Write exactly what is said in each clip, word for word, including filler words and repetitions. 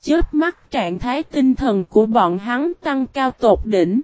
chớp mắt trạng thái tinh thần của bọn hắn tăng cao tột đỉnh.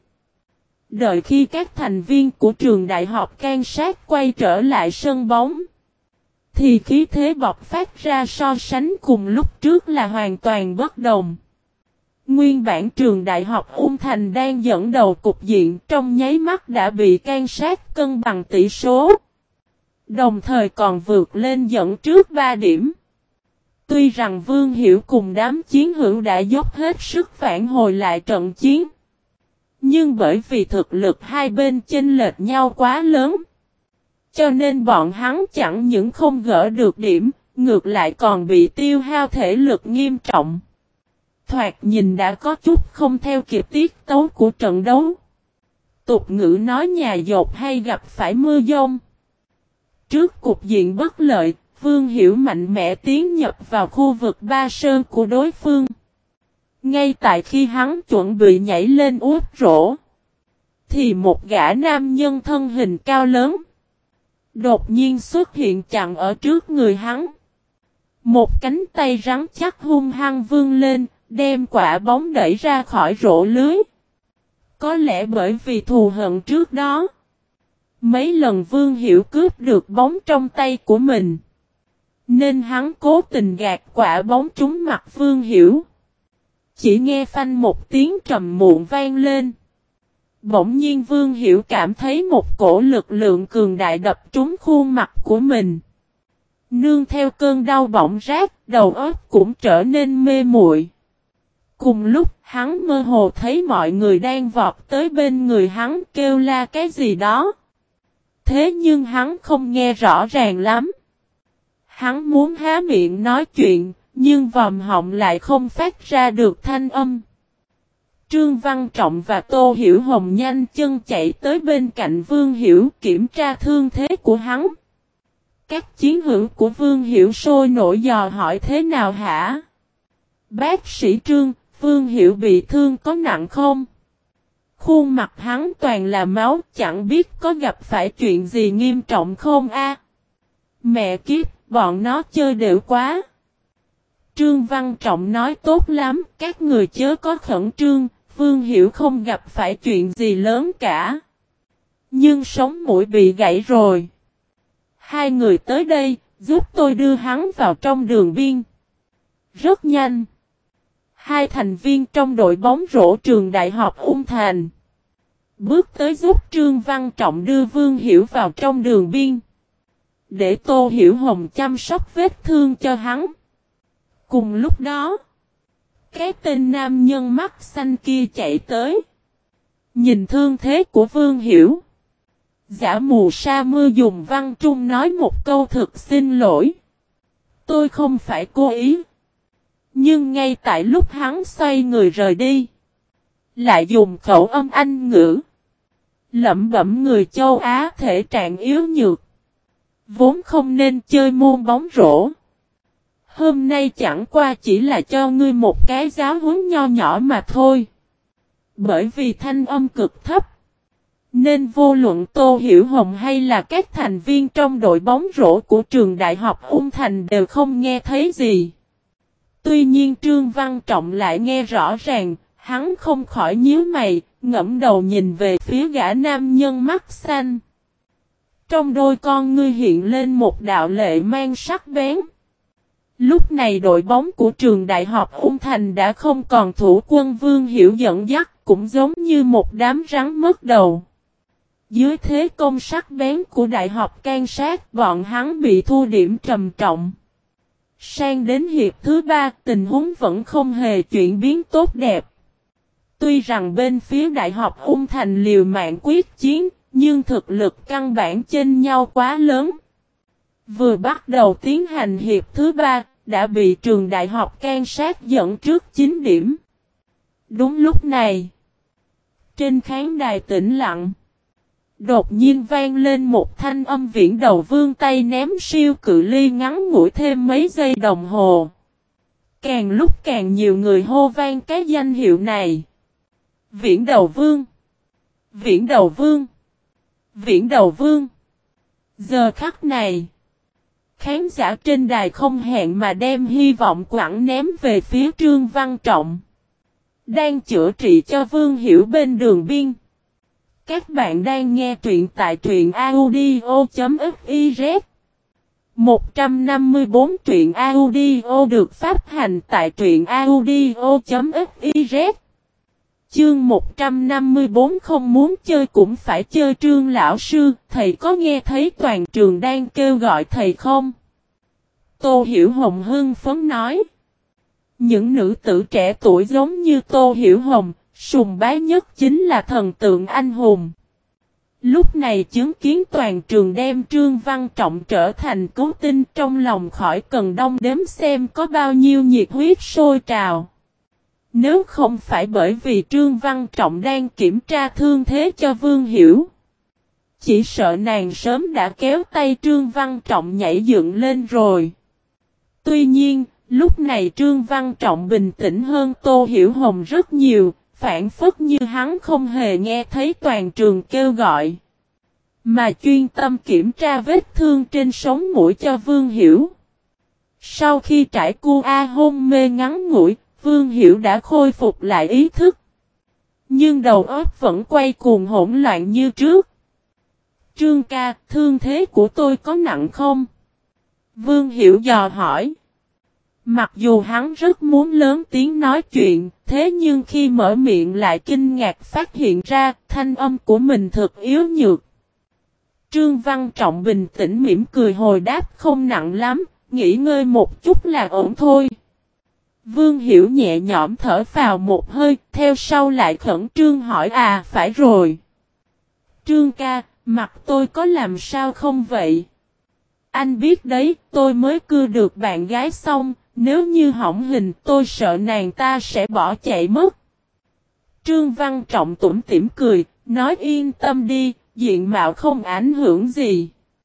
Đợi khi các thành viên của trường đại học Kansas quay trở lại sân bóng, thì khí thế bộc phát ra so sánh cùng lúc trước là hoàn toàn bất đồng. Nguyên bản trường đại học Ung Thành đang dẫn đầu cục diện trong nháy mắt đã bị Kansas cân bằng tỷ số. Đồng thời còn vượt lên dẫn trước ba điểm. Tuy rằng Vương Hiểu cùng đám chiến hữu đã dốc hết sức phản hồi lại trận chiến. Nhưng bởi vì thực lực hai bên chênh lệch nhau quá lớn, cho nên bọn hắn chẳng những không gỡ được điểm, ngược lại còn bị tiêu hao thể lực nghiêm trọng. Thoạt nhìn đã có chút không theo kịp tiết tấu của trận đấu. Tục ngữ nói nhà dột hay gặp phải mưa giông. Trước cục diện bất lợi, Vương Hiểu mạnh mẽ tiến nhập vào khu vực ba sơn của đối phương. Ngay tại khi hắn chuẩn bị nhảy lên úp rổ, thì một gã nam nhân thân hình cao lớn đột nhiên xuất hiện chặn ở trước người hắn. Một cánh tay rắn chắc hung hăng vươn lên, đem quả bóng đẩy ra khỏi rổ lưới. Có lẽ bởi vì thù hận trước đó, mấy lần Vương Hiểu cướp được bóng trong tay của mình, nên hắn cố tình gạt quả bóng trúng mặt Vương Hiểu. Chỉ nghe phanh một tiếng trầm muộn vang lên. Bỗng nhiên Vương Hiểu cảm thấy một cổ lực lượng cường đại đập trúng khuôn mặt của mình. Nương theo cơn đau bỏng rát, đầu óc cũng trở nên mê muội. Cùng lúc hắn mơ hồ thấy mọi người đang vọt tới bên người hắn kêu la cái gì đó. Thế nhưng hắn không nghe rõ ràng lắm. Hắn muốn há miệng nói chuyện, nhưng vòm họng lại không phát ra được thanh âm. Trương Văn Trọng và Tô Hiểu Hồng nhanh chân chạy tới bên cạnh Vương Hiểu kiểm tra thương thế của hắn. Các chiến hữu của Vương Hiểu sôi nổi dò hỏi thế nào hả? Bác sĩ Trương, Vương Hiểu bị thương có nặng không? Khuôn mặt hắn toàn là máu, chẳng biết có gặp phải chuyện gì nghiêm trọng không a? Mẹ kiếp, bọn nó chơi đều quá. Trương Văn Trọng nói tốt lắm, các người chớ có khẩn trương, Vương Hiểu không gặp phải chuyện gì lớn cả. Nhưng sống mũi bị gãy rồi. Hai người tới đây, giúp tôi đưa hắn vào trong đường biên. Rất nhanh. Hai thành viên trong đội bóng rổ trường đại học Ung Thành bước tới giúp Trương Văn Trọng đưa Vương Hiểu vào trong đường biên, để Tô Hiểu Hồng chăm sóc vết thương cho hắn. Cùng lúc đó, cái tên nam nhân mắt xanh kia chạy tới. Nhìn thương thế của Vương Hiểu, giả mù sa mưa dùng văn trung nói một câu thực xin lỗi. Tôi không phải cố ý. Nhưng ngay tại lúc hắn xoay người rời đi, lại dùng khẩu âm Anh ngữ lẩm bẩm người châu Á thể trạng yếu nhược, vốn không nên chơi môn bóng rổ. Hôm nay chẳng qua chỉ là cho ngươi một cái giáo huấn nho nhỏ mà thôi. Bởi vì thanh âm cực thấp, nên vô luận Tô Hiểu Hồng hay là các thành viên trong đội bóng rổ của trường đại học Ung Thành đều không nghe thấy gì. Tuy nhiên Trương Văn Trọng lại nghe rõ ràng, hắn không khỏi nhíu mày, ngẫm đầu nhìn về phía gã nam nhân mắt xanh. Trong đôi con ngươi hiện lên một đạo lệ mang sắc bén. Lúc này đội bóng của trường đại học Ung Thành đã không còn thủ quân Vương Hiểu dẫn dắt, cũng giống như một đám rắn mất đầu. Dưới thế công sắc bén của đại học Kansas, bọn hắn bị thua điểm trầm trọng. Sang đến hiệp thứ ba, tình huống vẫn không hề chuyển biến tốt đẹp. Tuy rằng bên phía đại học Ung Thành liều mạng quyết chiến, nhưng thực lực căn bản chênh nhau quá lớn. Vừa bắt đầu tiến hành hiệp thứ ba, đã bị trường đại học Kansas dẫn trước chín điểm. Đúng lúc này, trên khán đài tĩnh lặng, đột nhiên vang lên một thanh âm viễn đầu vươn tay ném siêu cự ly ngắn ngủi thêm mấy giây đồng hồ. Càng lúc càng nhiều người hô vang cái danh hiệu này. Viễn đầu vương! Viễn đầu vương! Viễn đầu vương! Giờ khắc này, Khán giả trên đài không hẹn mà đem hy vọng quẳng ném về phía Trương Văn Trọng. Đang chữa trị cho Vương Hiểu bên đường biên. Các bạn đang nghe truyện tại truyện audio.fiz. một trăm năm mươi tư truyện audio được phát hành tại truyện audio.fiz. Chương một trăm năm mươi tư không muốn chơi cũng phải chơi. Trương lão sư, thầy có nghe thấy toàn trường đang kêu gọi thầy không? Tô Hiểu Hồng hưng phấn nói. Những nữ tử trẻ tuổi giống như Tô Hiểu Hồng, sùng bái nhất chính là thần tượng anh hùng. Lúc này chứng kiến toàn trường đem Trương Văn Trọng trở thành cứu tinh, trong lòng khỏi cần đong đếm xem có bao nhiêu nhiệt huyết sôi trào. Nếu không phải bởi vì Trương Văn Trọng đang kiểm tra thương thế cho Vương Hiểu, chỉ sợ nàng sớm đã kéo tay Trương Văn Trọng nhảy dựng lên rồi. Tuy nhiên, lúc này Trương Văn Trọng bình tĩnh hơn Tô Hiểu Hồng rất nhiều, phản phất như hắn không hề nghe thấy toàn trường kêu gọi, mà chuyên tâm kiểm tra vết thương trên sống mũi cho Vương Hiểu. Sau khi trải qua hôn mê ngắn ngủi, Vương Hiểu đã khôi phục lại ý thức. Nhưng đầu óc vẫn quay cuồng hỗn loạn như trước. Trương ca, thương thế của tôi có nặng không? Vương Hiểu dò hỏi. Mặc dù hắn rất muốn lớn tiếng nói chuyện, thế nhưng khi mở miệng lại kinh ngạc phát hiện ra thanh âm của mình thật yếu nhược. Trương Văn Trọng bình tĩnh mỉm cười hồi đáp không nặng lắm, nghỉ ngơi một chút là ổn thôi. Vương Hiểu nhẹ nhõm thở vào một hơi, theo sau lại khẩn trương hỏi à phải rồi. Trương ca, mặt tôi có làm sao không vậy? Anh biết đấy, tôi mới cưa được bạn gái xong, nếu như hỏng hình tôi sợ nàng ta sẽ bỏ chạy mất. Trương Văn Trọng tủm tỉm cười, nói yên tâm đi, diện mạo không ảnh hưởng gì.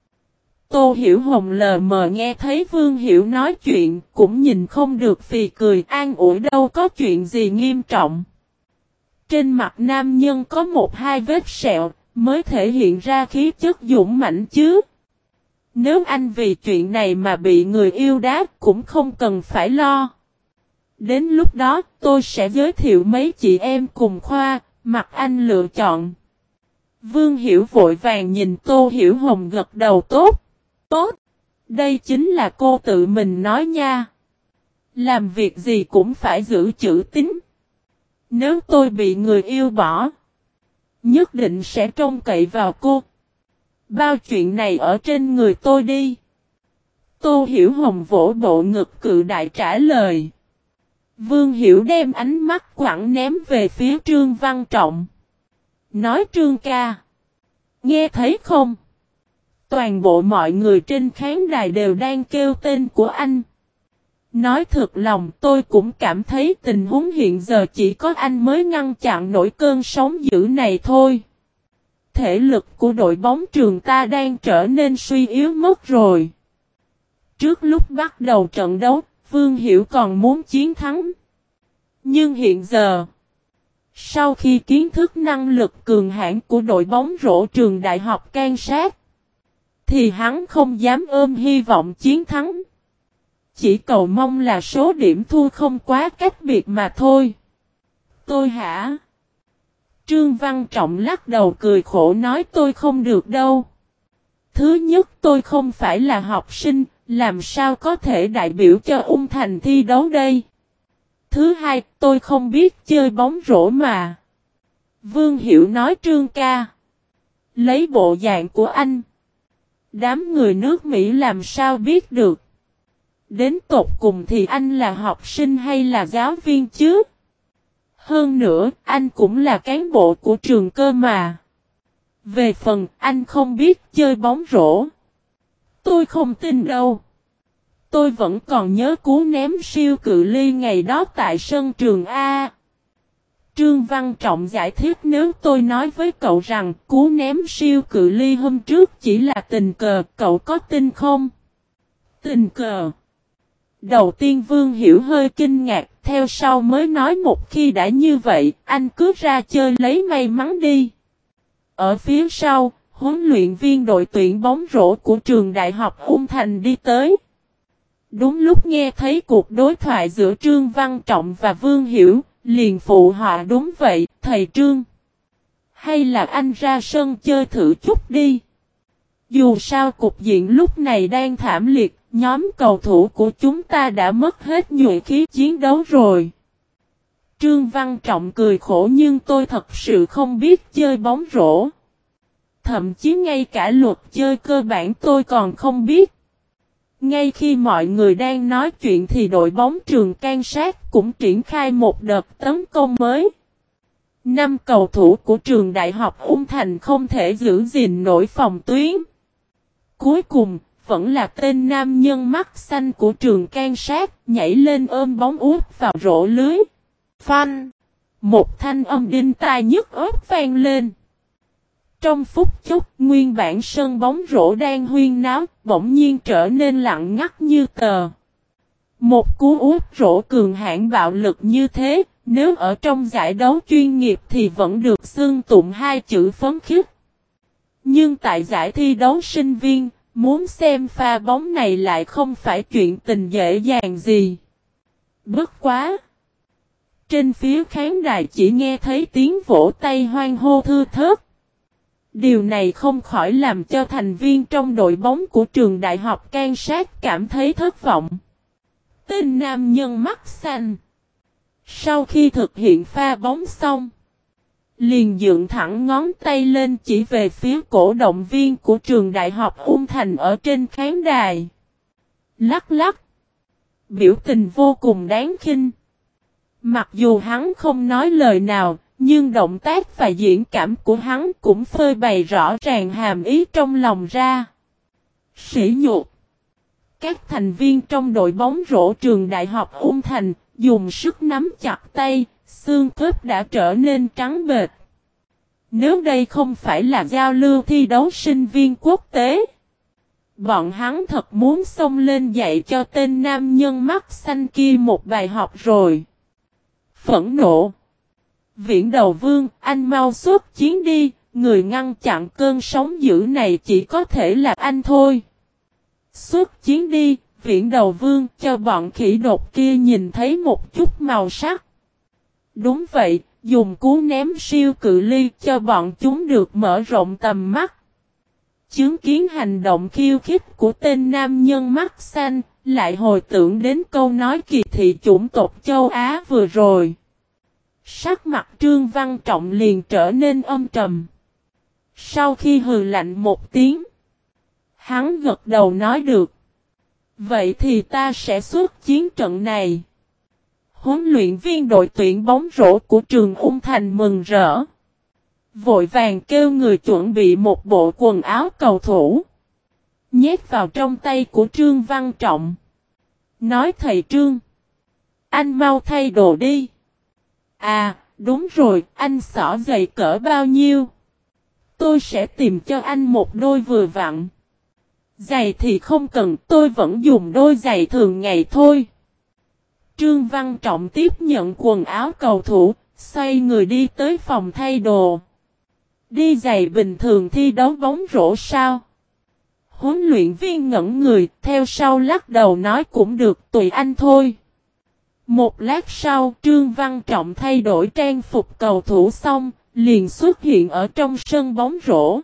Tô Hiểu Hồng lờ mờ nghe thấy Vương Hiểu nói chuyện, cũng nhìn không được phì cười an ủi đâu có chuyện gì nghiêm trọng. Trên mặt nam nhân có một hai vết sẹo, mới thể hiện ra khí chất dũng mãnh chứ. Nếu anh vì chuyện này mà bị người yêu đá cũng không cần phải lo. Đến lúc đó tôi sẽ giới thiệu mấy chị em cùng khoa, mặc anh lựa chọn. Vương Hiểu vội vàng nhìn Tô Hiểu Hồng gật đầu tốt. Tốt, đây chính là cô tự mình nói nha. Làm việc gì cũng phải giữ chữ tín. Nếu tôi bị người yêu bỏ, nhất định sẽ trông cậy vào cô. Bao chuyện này ở trên người tôi đi. Tô Hiểu Hồng vỗ bộ ngực cự đại trả lời. Vương Hiểu đem ánh mắt quẳng ném về phía Trương Văn Trọng. Nói Trương ca, nghe thấy không? Toàn bộ mọi người trên khán đài đều đang kêu tên của anh. Nói thật lòng tôi cũng cảm thấy tình huống hiện giờ chỉ có anh mới ngăn chặn nổi cơn sóng dữ này thôi. Thể lực của đội bóng trường ta đang trở nên suy yếu mất rồi. Trước lúc bắt đầu trận đấu, Vương Hiểu còn muốn chiến thắng. Nhưng hiện giờ, sau khi kiến thức năng lực cường hãn của đội bóng rổ trường Đại học Kansas, thì hắn không dám ôm hy vọng chiến thắng. Chỉ cầu mong là số điểm thua không quá cách biệt mà thôi. Tôi hả? Trương Văn Trọng lắc đầu cười khổ nói tôi không được đâu. Thứ nhất tôi không phải là học sinh, làm sao có thể đại biểu cho Ung Thành thi đấu đây. Thứ hai tôi không biết chơi bóng rổ mà. Vương Hiểu nói Trương ca. Lấy bộ dạng của anh. Đám người nước Mỹ làm sao biết được. Đến tột cùng thì anh là học sinh hay là giáo viên chứ? Hơn nữa, anh cũng là cán bộ của trường cơ mà. Về phần anh không biết chơi bóng rổ, tôi không tin đâu. Tôi vẫn còn nhớ cú ném siêu cự ly ngày đó tại sân trường A. Trương Văn Trọng giải thích nếu tôi nói với cậu rằng cú ném siêu cự ly hôm trước chỉ là tình cờ, cậu có tin không? Tình cờ. Đầu tiên Vương Hiểu hơi kinh ngạc, theo sau mới nói một khi đã như vậy, anh cứ ra chơi lấy may mắn đi. Ở phía sau, Huấn luyện viên đội tuyển bóng rổ của trường Đại học Ung Thành đi tới. Đúng lúc nghe thấy cuộc đối thoại giữa Trương Văn Trọng và Vương Hiểu, liền phụ họa đúng vậy, thầy Trương. Hay là anh ra sân chơi thử chút đi. Dù sao cục diện lúc này đang thảm liệt, nhóm cầu thủ của chúng ta đã mất hết nhuệ khí chiến đấu rồi. Trương Văn Trọng cười khổ nhưng tôi thật sự không biết chơi bóng rổ. Thậm chí ngay cả luật chơi cơ bản tôi còn không biết. Ngay khi mọi người đang nói chuyện thì đội bóng trường Can Sát cũng triển khai một đợt tấn công mới. Năm cầu thủ của trường Đại học Ung Thành không thể giữ gìn nổi phòng tuyến. Cuối cùng, vẫn là tên nam nhân mắt xanh của trường Can Sát nhảy lên ôm bóng úp vào rổ lưới. Phanh! Một thanh âm đinh tai nhức óc vang lên. Trong phút chốc, nguyên bản sân bóng rổ đang huyên náo, bỗng nhiên trở nên lặng ngắt như tờ. Một cú úp rổ cường hãn bạo lực như thế, nếu ở trong giải đấu chuyên nghiệp thì vẫn được xưng tụng hai chữ phấn khích. Nhưng tại giải thi đấu sinh viên, muốn xem pha bóng này lại không phải chuyện tình dễ dàng gì. Bất quá! Trên phía khán đài chỉ nghe thấy tiếng vỗ tay hoan hô thưa thớt. Điều này không khỏi làm cho thành viên trong đội bóng của trường Đại học Can Sát cảm thấy thất vọng. Tên nam nhân mắt xanh. Sau khi thực hiện pha bóng xong, liền dựng thẳng ngón tay lên chỉ về phía cổ động viên của trường Đại học Ung Thành ở trên khán đài. Lắc lắc. Biểu tình vô cùng đáng khinh. Mặc dù hắn không nói lời nào, nhưng động tác và diễn cảm của hắn cũng phơi bày rõ ràng hàm ý trong lòng ra. Sỉ nhục. Các thành viên trong đội bóng rổ trường Đại học Ung Thành dùng sức nắm chặt tay, xương khớp đã trở nên trắng bệch. Nếu đây không phải là giao lưu thi đấu sinh viên quốc tế, bọn hắn thật muốn xông lên dạy cho tên nam nhân mắt xanh kia một bài học rồi. Phẫn nộ. Viễn Đầu Vương, anh mau xuất chiến đi, người ngăn chặn cơn sóng dữ này chỉ có thể là anh thôi. Xuất chiến đi, Viễn Đầu Vương, cho bọn khỉ đột kia nhìn thấy một chút màu sắc. Đúng vậy, dùng cú ném siêu cự ly cho bọn chúng được mở rộng tầm mắt. Chứng kiến hành động khiêu khích của tên nam nhân mắt xanh, lại hồi tưởng đến câu nói kỳ thị chủng tộc châu Á vừa rồi. Sắc mặt Trương Văn Trọng liền trở nên âm trầm. Sau khi hừ lạnh một tiếng, hắn gật đầu nói được. Vậy thì ta sẽ xuất chiến trận này. Huấn luyện viên đội tuyển bóng rổ của trường Ung Thành mừng rỡ. Vội vàng kêu người chuẩn bị một bộ quần áo cầu thủ. Nhét vào trong tay của Trương Văn Trọng. Nói thầy Trương, anh mau thay đồ đi. À, đúng rồi, anh xỏ giày cỡ bao nhiêu? Tôi sẽ tìm cho anh một đôi vừa vặn. Giày thì không cần, tôi vẫn dùng đôi giày thường ngày thôi. Trương Văn Trọng tiếp nhận quần áo cầu thủ, xoay người đi tới phòng thay đồ. Đi giày bình thường thi đấu bóng rổ sao? Huấn luyện viên ngẩn người, theo sau lắc đầu nói cũng được, tùy anh thôi. Một lát sau, Trương Văn Trọng thay đổi trang phục cầu thủ xong, liền xuất hiện ở trong sân bóng rổ.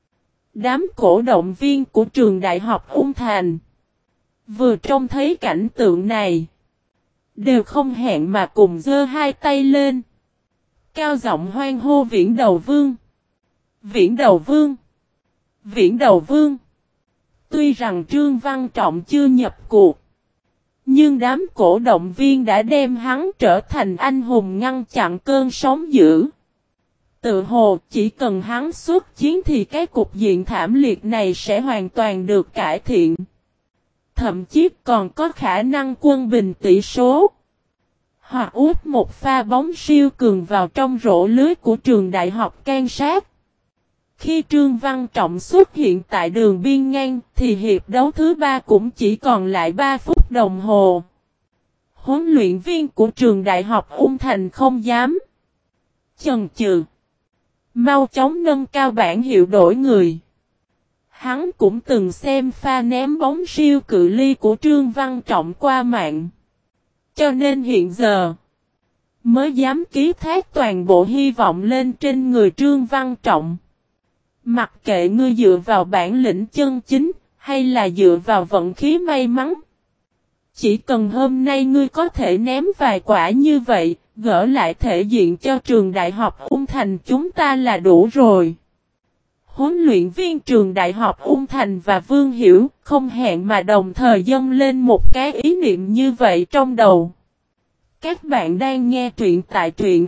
Đám cổ động viên của trường Đại học Ung Thành vừa trông thấy cảnh tượng này, đều không hẹn mà cùng giơ hai tay lên, cao giọng hoan hô Viễn Đầu Vương. Viễn Đầu Vương! Viễn Đầu Vương! Tuy rằng Trương Văn Trọng chưa nhập cuộc, nhưng đám cổ động viên đã đem hắn trở thành anh hùng ngăn chặn cơn sóng dữ. Tự hồ chỉ cần hắn xuất chiến thì cái cục diện thảm liệt này sẽ hoàn toàn được cải thiện. Thậm chí còn có khả năng quân bình tỷ số. Hoặc úp một pha bóng siêu cường vào trong rổ lưới của trường Đại học Can Sát. Khi Trương Văn Trọng xuất hiện tại đường biên ngang thì hiệp đấu thứ ba cũng chỉ còn lại ba phút đồng hồ. Huấn luyện viên của trường Đại học Ung Thành không dám chần chừ. Mau chóng nâng cao bảng hiệu đổi người. Hắn cũng từng xem pha ném bóng siêu cự ly của Trương Văn Trọng qua mạng. Cho nên hiện giờ mới dám ký thác toàn bộ hy vọng lên trên người Trương Văn Trọng. Mặc kệ ngươi dựa vào bản lĩnh chân chính, hay là dựa vào vận khí may mắn. Chỉ cần hôm nay ngươi có thể ném vài quả như vậy, gỡ lại thể diện cho trường đại học Ung Thành chúng ta là đủ rồi. Huấn luyện viên trường đại học Ung Thành và Vương Hiểu không hẹn mà đồng thời dâng lên một cái ý niệm như vậy trong đầu. Các bạn đang nghe truyện tại truyện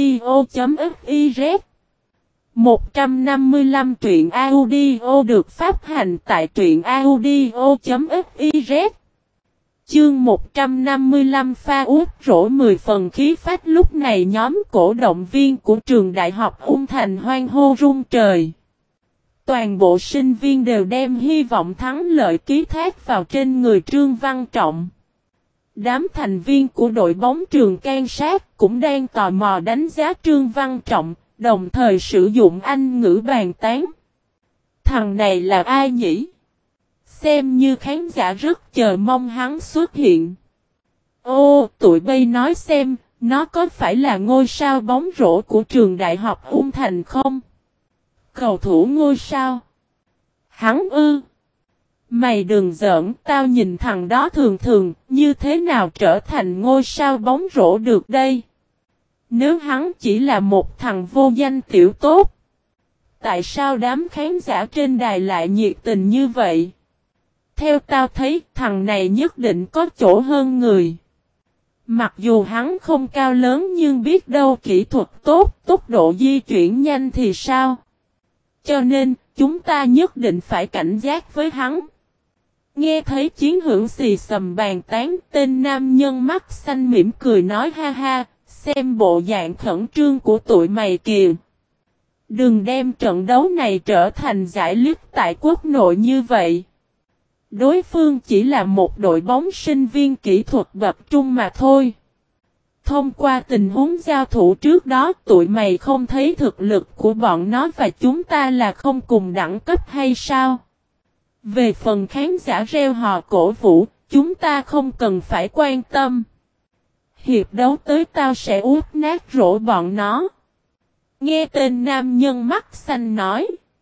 audio.fiz. một trăm năm mươi lăm truyện audio được phát hành tại truyện audio.fiz. Chương một trăm năm mươi lăm pha út rổ mười phần khí phách. Lúc này nhóm cổ động viên của trường đại học Ung Thành hoan hô rung trời. Toàn bộ sinh viên đều đem hy vọng thắng lợi ký thác vào trên người Trương Văn Trọng. Đám thành viên của đội bóng trường can sát cũng đang tò mò đánh giá Trương Văn Trọng, đồng thời sử dụng Anh ngữ bàn tán. Thằng này là ai nhỉ? Xem như khán giả rất chờ mong hắn xuất hiện. Ô, tụi bay nói xem, nó có phải là ngôi sao bóng rổ của trường đại học Ung Thành không? Cầu thủ ngôi sao? Hắn ư? Mày đừng giỡn, tao nhìn thằng đó thường thường, như thế nào trở thành ngôi sao bóng rổ được đây? Nếu hắn chỉ là một thằng vô danh tiểu tốt, tại sao đám khán giả trên đài lại nhiệt tình như vậy? Theo tao thấy, thằng này nhất định có chỗ hơn người. Mặc dù hắn không cao lớn nhưng biết đâu kỹ thuật tốt, tốc độ di chuyển nhanh thì sao? Cho nên, chúng ta nhất định phải cảnh giác với hắn. Nghe thấy Chiến Hữu xì xầm bàn tán, tên nam nhân mắt xanh mỉm cười nói ha ha, xem bộ dạng khẩn trương của tụi mày kìa. Đừng đem trận đấu này trở thành giải lít tại quốc nội như vậy. Đối phương chỉ là một đội bóng sinh viên kỹ thuật bậc trung mà thôi. Thông qua tình huống giao thủ trước đó, tụi mày không thấy thực lực của bọn nó và chúng ta là không cùng đẳng cấp hay sao? Về phần khán giả reo hò cổ vũ, chúng ta không cần phải quan tâm. Hiệp đấu tới tao sẽ út nát rổ bọn nó. Nghe tên nam nhân mắt xanh nói.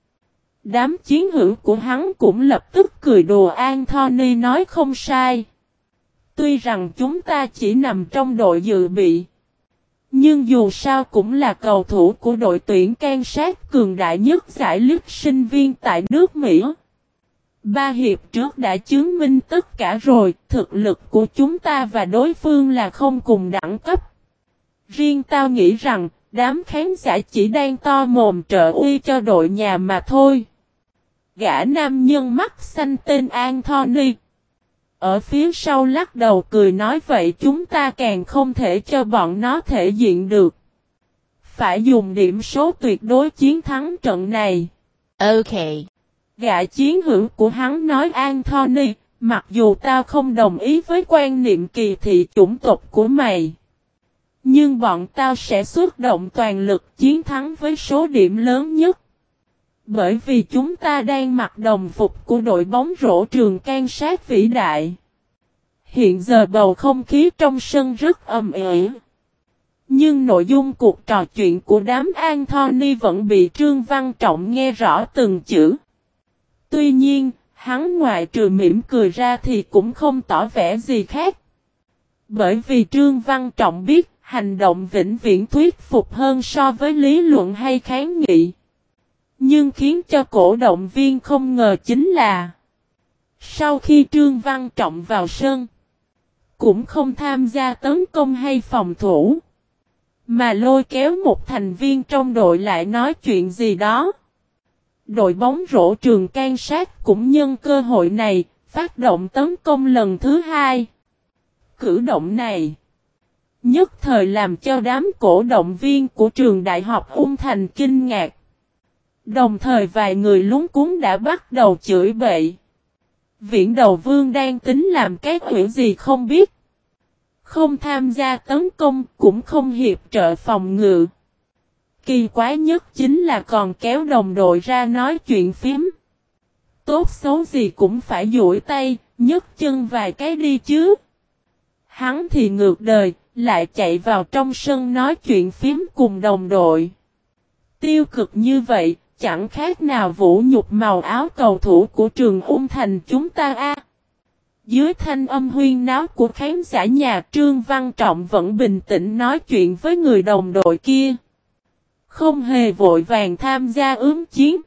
Đám chiến hữu của hắn cũng lập tức cười đùa. Anthony nói không sai. Tuy rằng chúng ta chỉ nằm trong đội dự bị, nhưng dù sao cũng là cầu thủ của đội tuyển can sát cường đại nhất giải lít sinh viên tại nước Mỹ. Ba hiệp trước đã chứng minh tất cả rồi, thực lực của chúng ta và đối phương là không cùng đẳng cấp. Riêng tao nghĩ rằng, đám khán giả chỉ đang to mồm trợ uy cho đội nhà mà thôi. Gã nam nhân mắt xanh tên Anthony ở phía sau lắc đầu cười nói vậy chúng ta càng không thể cho bọn nó thể diện được. Phải dùng điểm số tuyệt đối chiến thắng trận này. Ok. Gã chiến hữu của hắn nói Anthony, mặc dù tao không đồng ý với quan niệm kỳ thị chủng tộc của mày, nhưng bọn tao sẽ xuất động toàn lực chiến thắng với số điểm lớn nhất. Bởi vì chúng ta đang mặc đồng phục của đội bóng rổ trường can sát vĩ đại. Hiện giờ bầu không khí trong sân rất ầm ĩ. Nhưng nội dung cuộc trò chuyện của đám Anthony vẫn bị Trương Văn Trọng nghe rõ từng chữ. Tuy nhiên, hắn ngoại trừ mỉm cười ra thì cũng không tỏ vẻ gì khác. Bởi vì Trương Văn Trọng biết hành động vĩnh viễn thuyết phục hơn so với lý luận hay kháng nghị. Nhưng khiến cho cổ động viên không ngờ chính là sau khi Trương Văn Trọng vào sân, cũng không tham gia tấn công hay phòng thủ, mà lôi kéo một thành viên trong đội lại nói chuyện gì đó. Đội bóng rổ trường can sát cũng nhân cơ hội này, phát động tấn công lần thứ hai. Cử động này nhất thời làm cho đám cổ động viên của trường đại học Ung Thành kinh ngạc. Đồng thời vài người lúng cuống đã bắt đầu chửi bậy. Viễn đầu vương đang tính làm cái chuyện gì không biết. Không tham gia tấn công cũng không hiệp trợ phòng ngự. kỳ quái nhất chính là còn kéo đồng đội ra nói chuyện phím. Tốt xấu gì cũng phải duỗi tay, nhấc chân vài cái đi chứ. Hắn thì ngược đời, lại chạy vào trong sân nói chuyện phím cùng đồng đội. Tiêu cực như vậy, chẳng khác nào vũ nhục màu áo cầu thủ của trường Ung Thành chúng ta a. Dưới thanh âm huyên náo của khán giả nhà, Trương Văn Trọng vẫn bình tĩnh nói chuyện với người đồng đội kia. Không hề vội vàng tham gia ứng chiến.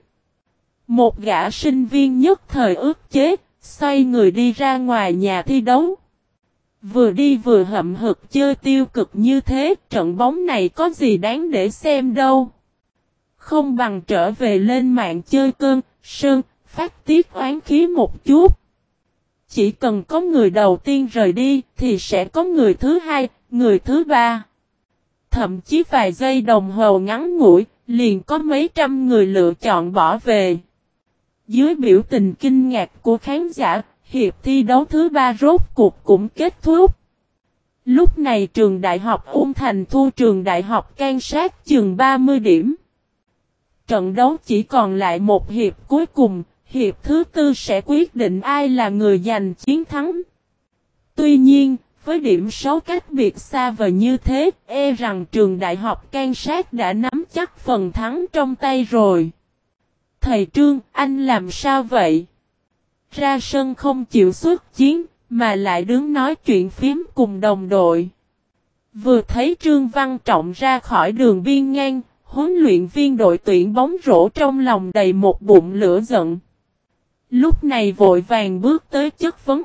Một gã sinh viên nhất thời ức chế, xoay người đi ra ngoài nhà thi đấu. Vừa đi vừa hậm hực chơi tiêu cực như thế, trận bóng này có gì đáng để xem đâu. Không bằng trở về lên mạng chơi cơn, sơn, phát tiết oán khí một chút. Chỉ cần có người đầu tiên rời đi, thì sẽ có người thứ hai, người thứ ba. Thậm chí vài giây đồng hồ ngắn ngủi, liền có mấy trăm người lựa chọn bỏ về. Dưới biểu tình kinh ngạc của khán giả, hiệp thi đấu thứ ba rốt cuộc cũng kết thúc. Lúc này trường đại học Ung Thành thua trường đại học Kansas chừng ba mươi điểm. Trận đấu chỉ còn lại một hiệp cuối cùng, hiệp thứ tư sẽ quyết định ai là người giành chiến thắng. Tuy nhiên, với điểm số cách biệt xa vời như thế, e rằng trường đại học Kansas đã nắm chắc phần thắng trong tay rồi. Thầy Trương, anh làm sao vậy? Ra sân không chịu xuất chiến, mà lại đứng nói chuyện phím cùng đồng đội. Vừa thấy Trương Văn Trọng ra khỏi đường biên ngang, huấn luyện viên đội tuyển bóng rổ trong lòng đầy một bụng lửa giận. Lúc này vội vàng bước tới chất vấn.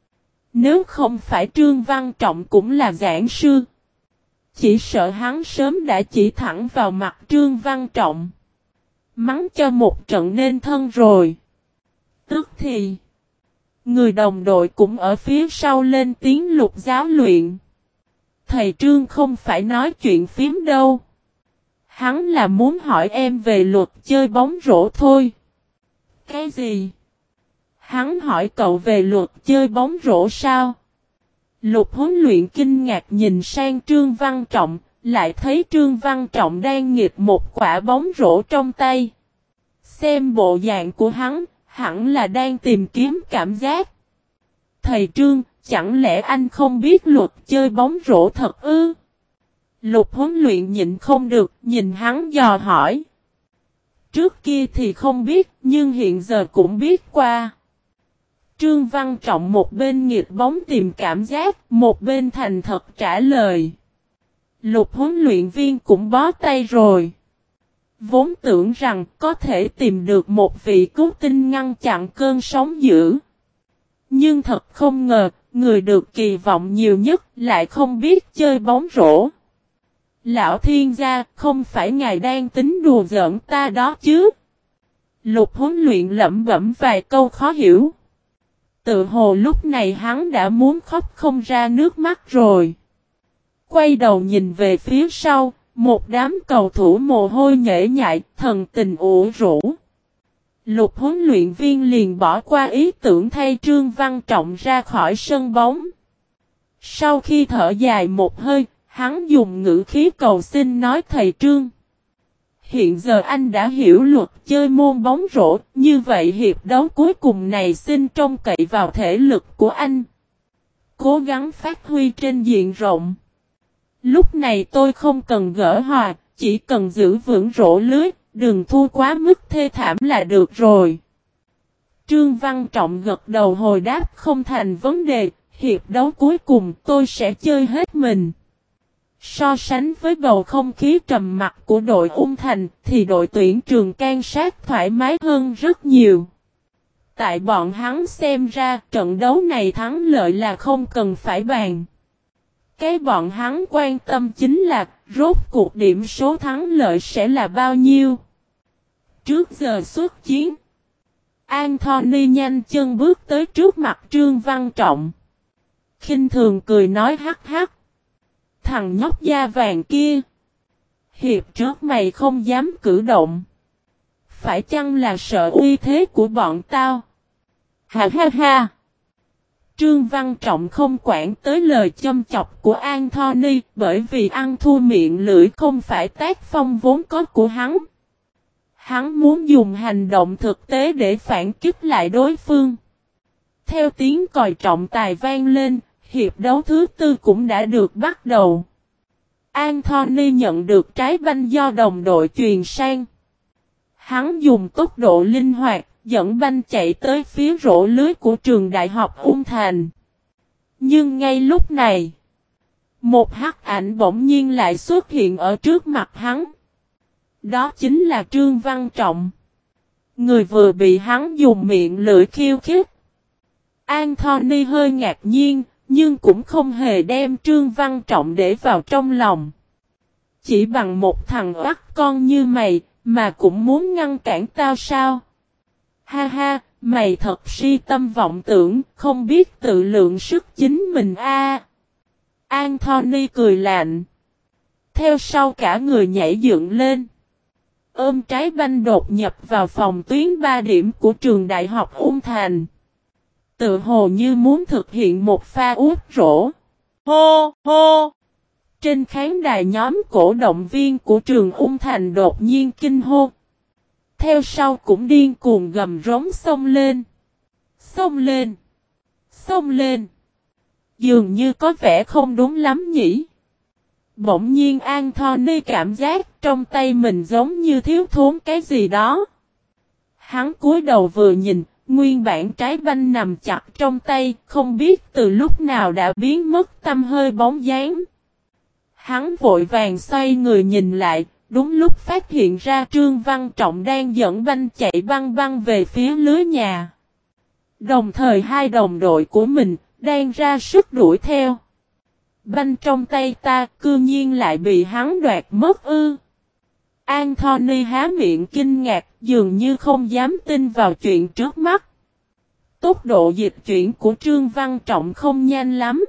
Nếu không phải Trương Văn Trọng cũng là giảng sư, chỉ sợ hắn sớm đã chỉ thẳng vào mặt Trương Văn Trọng. Mắng cho một trận nên thân rồi. Tức thì, người đồng đội cũng ở phía sau lên tiếng lục giáo luyện. Thầy Trương không phải nói chuyện phím đâu. Hắn là muốn hỏi em về luật chơi bóng rổ thôi. Cái gì? Hắn hỏi cậu về luật chơi bóng rổ sao? Lục huấn luyện kinh ngạc nhìn sang Trương Văn Trọng, lại thấy Trương Văn Trọng đang nghịch một quả bóng rổ trong tay. Xem bộ dạng của hắn, hẳn là đang tìm kiếm cảm giác. Thầy Trương, chẳng lẽ anh không biết luật chơi bóng rổ thật ư? Lục huấn luyện nhịn không được, nhìn hắn dò hỏi. Trước kia thì không biết, nhưng hiện giờ cũng biết qua. Trương Văn Trọng một bên nghịch bóng tìm cảm giác, một bên thành thật trả lời. Lục huấn luyện viên cũng bó tay rồi. Vốn tưởng rằng có thể tìm được một vị cứu tinh ngăn chặn cơn sóng dữ. Nhưng thật không ngờ, người được kỳ vọng nhiều nhất lại không biết chơi bóng rổ. Lão thiên gia, không phải ngài đang tính đùa giỡn ta đó chứ? Lục huấn luyện lẩm bẩm vài câu khó hiểu. Tự hồ lúc này hắn đã muốn khóc không ra nước mắt rồi. Quay đầu nhìn về phía sau, một đám cầu thủ mồ hôi nhễ nhại, thần tình ủ rũ. Lục huấn luyện viên liền bỏ qua ý tưởng thay Trương Văn Trọng ra khỏi sân bóng. Sau khi thở dài một hơi, hắn dùng ngữ khí cầu xin nói thầy Trương. Hiện giờ anh đã hiểu luật chơi môn bóng rổ, như vậy hiệp đấu cuối cùng này xin trông cậy vào thể lực của anh. Cố gắng phát huy trên diện rộng. Lúc này tôi không cần gỡ hòa, chỉ cần giữ vững rổ lưới, đừng thua quá mức thê thảm là được rồi. Trương Văn Trọng gật đầu hồi đáp không thành vấn đề, hiệp đấu cuối cùng tôi sẽ chơi hết mình. So sánh với bầu không khí trầm mặc của đội Ung Thành thì đội tuyển trường Kansas thoải mái hơn rất nhiều. Tại bọn hắn xem ra trận đấu này thắng lợi là không cần phải bàn. Cái bọn hắn quan tâm chính là rốt cuộc điểm số thắng lợi sẽ là bao nhiêu. Trước giờ xuất chiến, Anthony nhanh chân bước tới trước mặt Trương Văn Trọng. Khinh thường cười nói hắc hắc. Thằng nhóc da vàng kia. Hiệp trước mày không dám cử động. Phải chăng là sợ uy thế của bọn tao? Ha ha ha. Trương Văn Trọng không quản tới lời châm chọc của Anthony, bởi vì ăn thua miệng lưỡi không phải tác phong vốn có của hắn. Hắn muốn dùng hành động thực tế để phản kích lại đối phương. Theo tiếng còi trọng tài vang lên, hiệp đấu thứ tư cũng đã được bắt đầu. Anthony nhận được trái banh do đồng đội truyền sang. Hắn dùng tốc độ linh hoạt, dẫn banh chạy tới phía rổ lưới của trường đại học Ung Thành. Nhưng ngay lúc này, một hắc ảnh bỗng nhiên lại xuất hiện ở trước mặt hắn. Đó chính là Trương Văn Trọng. Người vừa bị hắn dùng miệng lưỡi khiêu khích. Anthony hơi ngạc nhiên, nhưng cũng không hề đem Trương Văn Trọng để vào trong lòng. Chỉ bằng một thằng oắt con như mày, mà cũng muốn ngăn cản tao sao? Ha ha, mày thật si tâm vọng tưởng, không biết tự lượng sức chính mình a. À. Anthony cười lạnh. Theo sau cả người nhảy dựng lên. Ôm trái banh đột nhập vào phòng tuyến ba điểm của trường đại học Ung Thành. Tự hồ như muốn thực hiện một pha úp rổ. Hô, hô! Trên khán đài nhóm cổ động viên của trường Ung Thành đột nhiên kinh hô. Theo sau cũng điên cuồng gầm rống xông lên. Xông lên! Xông lên! Dường như có vẻ không đúng lắm nhỉ. Bỗng nhiên Anthony cảm giác trong tay mình giống như thiếu thốn cái gì đó. Hắn cúi đầu vừa nhìn, nguyên bản trái banh nằm chặt trong tay, không biết từ lúc nào đã biến mất tăm hơi bóng dáng. Hắn vội vàng xoay người nhìn lại, đúng lúc phát hiện ra Trương Văn Trọng đang dẫn banh chạy băng băng về phía lưới nhà. Đồng thời hai đồng đội của mình đang ra sức đuổi theo. Banh trong tay ta cư nhiên lại bị hắn đoạt mất ư. Anthony há miệng kinh ngạc, dường như không dám tin vào chuyện trước mắt. Tốc độ dịch chuyển của Trương Văn Trọng không nhanh lắm.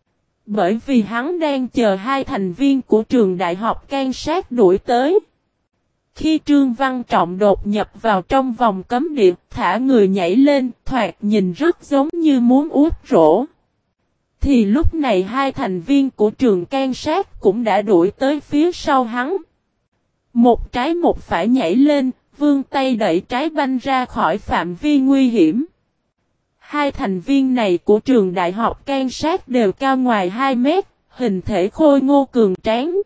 Bởi vì hắn đang chờ hai thành viên của trường đại học Kansas đuổi tới. Khi Trương Văn Trọng đột nhập vào trong vòng cấm địa, thả người nhảy lên, thoạt nhìn rất giống như muốn úp rổ. Thì lúc này hai thành viên của trường Kansas cũng đã đuổi tới phía sau hắn. Một trái một phải nhảy lên, vươn tay đẩy trái banh ra khỏi phạm vi nguy hiểm. Hai thành viên này của trường đại học Kansas đều cao ngoài hai mét, hình thể khôi ngô cường tráng.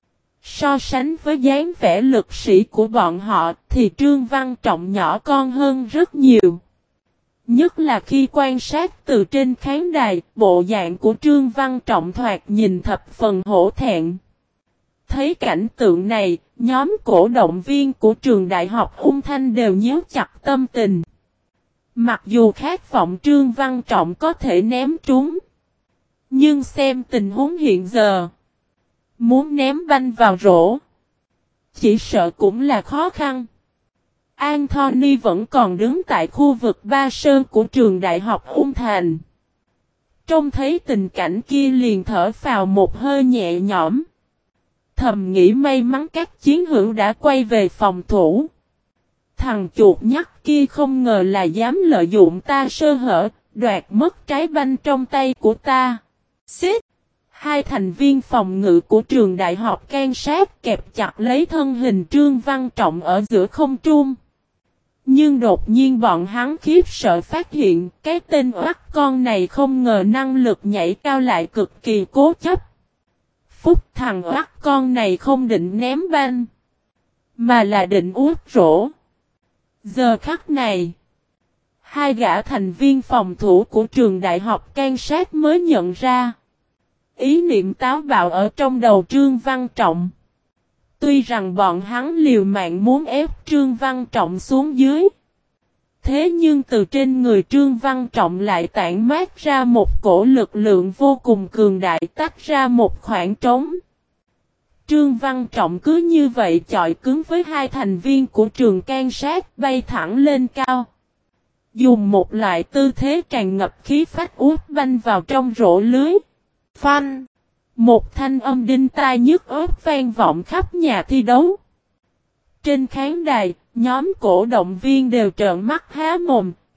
So sánh với dáng vẻ lực sĩ của bọn họ thì Trương Văn Trọng nhỏ con hơn rất nhiều. Nhất là khi quan sát từ trên khán đài, bộ dạng của Trương Văn Trọng thoạt nhìn thập phần hổ thẹn. Thấy cảnh tượng này, nhóm cổ động viên của trường đại học Ung Thanh đều nhíu chặt tâm tình. Mặc dù khát vọng Trương Văn Trọng có thể ném trúng. Nhưng xem tình huống hiện giờ. Muốn ném banh vào rổ. Chỉ sợ cũng là khó khăn. Anthony vẫn còn đứng tại khu vực Ba Sơn của trường đại học Ung Thành. Trông thấy tình cảnh kia liền thở phào một hơi nhẹ nhõm. Thầm nghĩ may mắn các chiến hữu đã quay về phòng thủ. Thằng chuột nhắt kia không ngờ là dám lợi dụng ta sơ hở, đoạt mất trái banh trong tay của ta. Xít! Hai thành viên phòng ngự của trường đại học Kansas kẹp chặt lấy thân hình Trương Văn Trọng ở giữa không trung. Nhưng đột nhiên bọn hắn khiếp sợ phát hiện cái tên oắt con này không ngờ năng lực nhảy cao lại cực kỳ cố chấp. Phúc thằng oắt con này không định ném banh, mà là định úp rổ. Giờ khắc này, hai gã thành viên phòng thủ của trường đại học Kansas mới nhận ra. Ý niệm táo bạo ở trong đầu Trương Văn Trọng. Tuy rằng bọn hắn liều mạng muốn ép Trương Văn Trọng xuống dưới. Thế nhưng từ trên người Trương Văn Trọng lại tản mát ra một cổ lực lượng vô cùng cường đại tách ra một khoảng trống. Trương Văn Trọng cứ như vậy chọi cứng với hai thành viên của trường Kansas bay thẳng lên cao. Dùng một loại tư thế tràn ngập khí phách úp banh vào trong rổ lưới. Phanh! Một thanh âm đinh tai nhức óc vang vọng khắp nhà thi đấu. Trên khán đài, nhóm cổ động viên đều trợn mắt há mồm,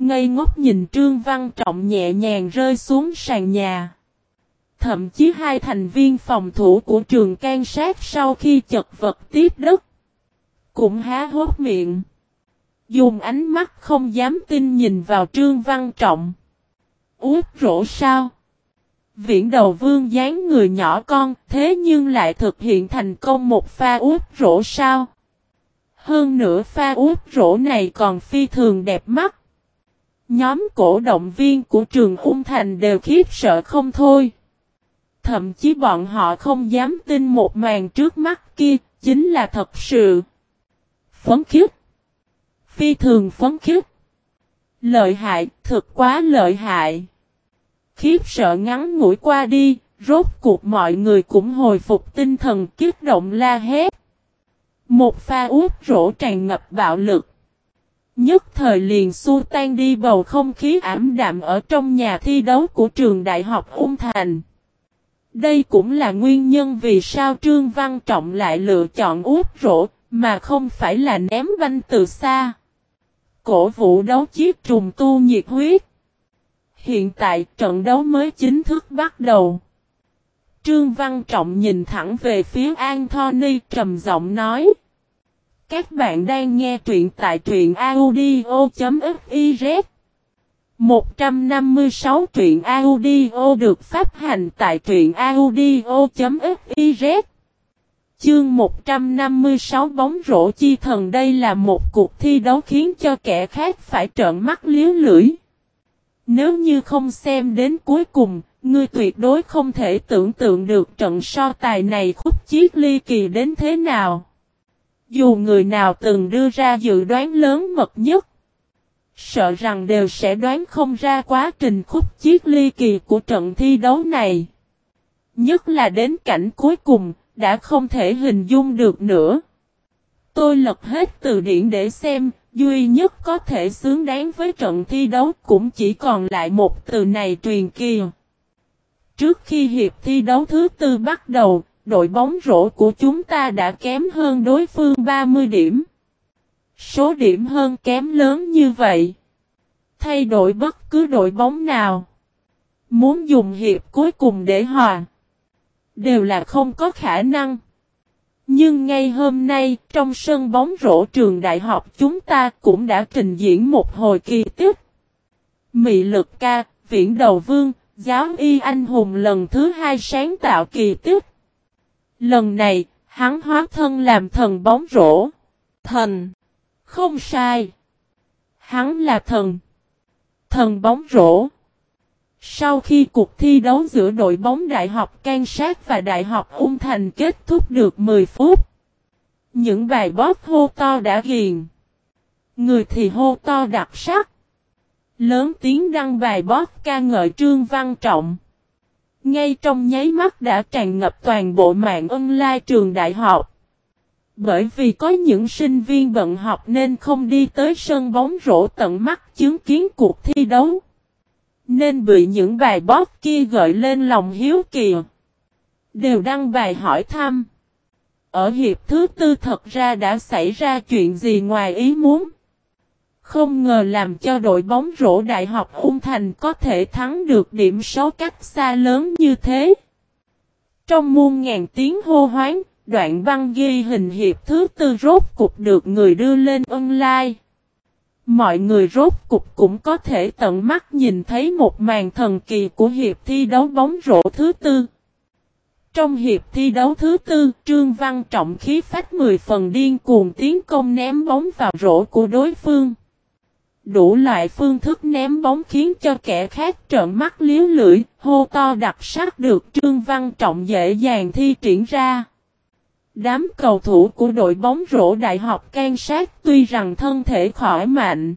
ngây ngốc nhìn Trương Văn Trọng nhẹ nhàng rơi xuống sàn nhà. Thậm chí hai thành viên phòng thủ của trường can sát sau khi chật vật tiếp đất, cũng há hốt miệng, dùng ánh mắt không dám tin nhìn vào Trương Văn Trọng. Út rổ sao? Viễn Đầu Vương dáng người nhỏ con, thế nhưng lại thực hiện thành công một pha út rổ sao? Hơn nữa pha út rổ này còn phi thường đẹp mắt. Nhóm cổ động viên của trường Ung Thành đều khiếp sợ không thôi. Thậm chí bọn họ không dám tin một màn trước mắt kia, chính là thật sự. Phấn khích. Phi thường phấn khích. Lợi hại, thực quá lợi hại. Khiếp sợ ngắn ngủi qua đi, rốt cuộc mọi người cũng hồi phục tinh thần kích động la hét. Một pha út rổ tràn ngập bạo lực. Nhất thời liền xua tan đi bầu không khí ảm đạm ở trong nhà thi đấu của trường Đại học Ung Thành. Đây cũng là nguyên nhân vì sao Trương Văn Trọng lại lựa chọn út rổ, mà không phải là ném banh từ xa. Cổ vũ đấu chiếc trùng tu nhiệt huyết. Hiện tại trận đấu mới chính thức bắt đầu. Trương Văn Trọng nhìn thẳng về phía Anthony trầm giọng nói. Các bạn đang nghe truyện tại truyện audio.fiz. một trăm năm mươi sáu truyện audio được phát hành tại truyện audio.fiz. Chương một trăm năm mươi sáu bóng rổ chi thần. Đây là một cuộc thi đấu khiến cho kẻ khác phải trợn mắt liếu lưỡi. Nếu như không xem đến cuối cùng, ngươi tuyệt đối không thể tưởng tượng được trận so tài này khúc chiết ly kỳ đến thế nào. Dù người nào từng đưa ra dự đoán lớn mật nhất, sợ rằng đều sẽ đoán không ra quá trình khúc chiết ly kỳ của trận thi đấu này. Nhất là đến cảnh cuối cùng, đã không thể hình dung được nữa. Tôi lật hết từ điển để xem, duy nhất có thể xứng đáng với trận thi đấu cũng chỉ còn lại một từ này: truyền kỳ. Trước khi hiệp thi đấu thứ tư bắt đầu, đội bóng rổ của chúng ta đã kém hơn đối phương ba mươi điểm. Số điểm hơn kém lớn như vậy, thay đổi bất cứ đội bóng nào, muốn dùng hiệp cuối cùng để hòa, đều là không có khả năng. Nhưng ngay hôm nay, trong sân bóng rổ trường đại học chúng ta cũng đã trình diễn một hồi kỳ tích. Mị lực ca, Viễn Đầu Vương, giáo y anh hùng lần thứ hai sáng tạo kỳ tích. Lần này, hắn hóa thân làm thần bóng rổ. Thần. Không sai. Hắn là thần. Thần bóng rổ. Sau khi cuộc thi đấu giữa đội bóng Đại học Kansas và Đại học Ung Thành kết thúc được mười phút, những bài bóp hô to đã ghiền. Người thì hô to đặc sắc, lớn tiếng đăng bài bóp ca ngợi Trương Văn Trọng. Ngay trong nháy mắt đã tràn ngập toàn bộ mạng online trường đại học. Bởi vì có những sinh viên bận học nên không đi tới sân bóng rổ tận mắt chứng kiến cuộc thi đấu, nên bị những bài bóp kia gợi lên lòng hiếu kỳ, đều đăng bài hỏi thăm. Ở hiệp thứ tư thật ra đã xảy ra chuyện gì ngoài ý muốn. Không ngờ làm cho đội bóng rổ Đại học Ung Thành có thể thắng được điểm số cách xa lớn như thế. Trong muôn ngàn tiếng hô hoáng, đoạn băng ghi hình hiệp thứ tư rốt cục được người đưa lên online. Mọi người rốt cục cũng có thể tận mắt nhìn thấy một màn thần kỳ của hiệp thi đấu bóng rổ thứ tư. Trong hiệp thi đấu thứ tư, Trương Văn Trọng khí phách mười phần điên cuồng tiến công ném bóng vào rổ của đối phương. Đủ loại phương thức ném bóng khiến cho kẻ khác trợn mắt liếu lưỡi, hô to đặc sắc được Trương Văn Trọng dễ dàng thi triển ra. Đám cầu thủ của đội bóng rổ Đại học Kansas tuy rằng thân thể khỏe mạnh,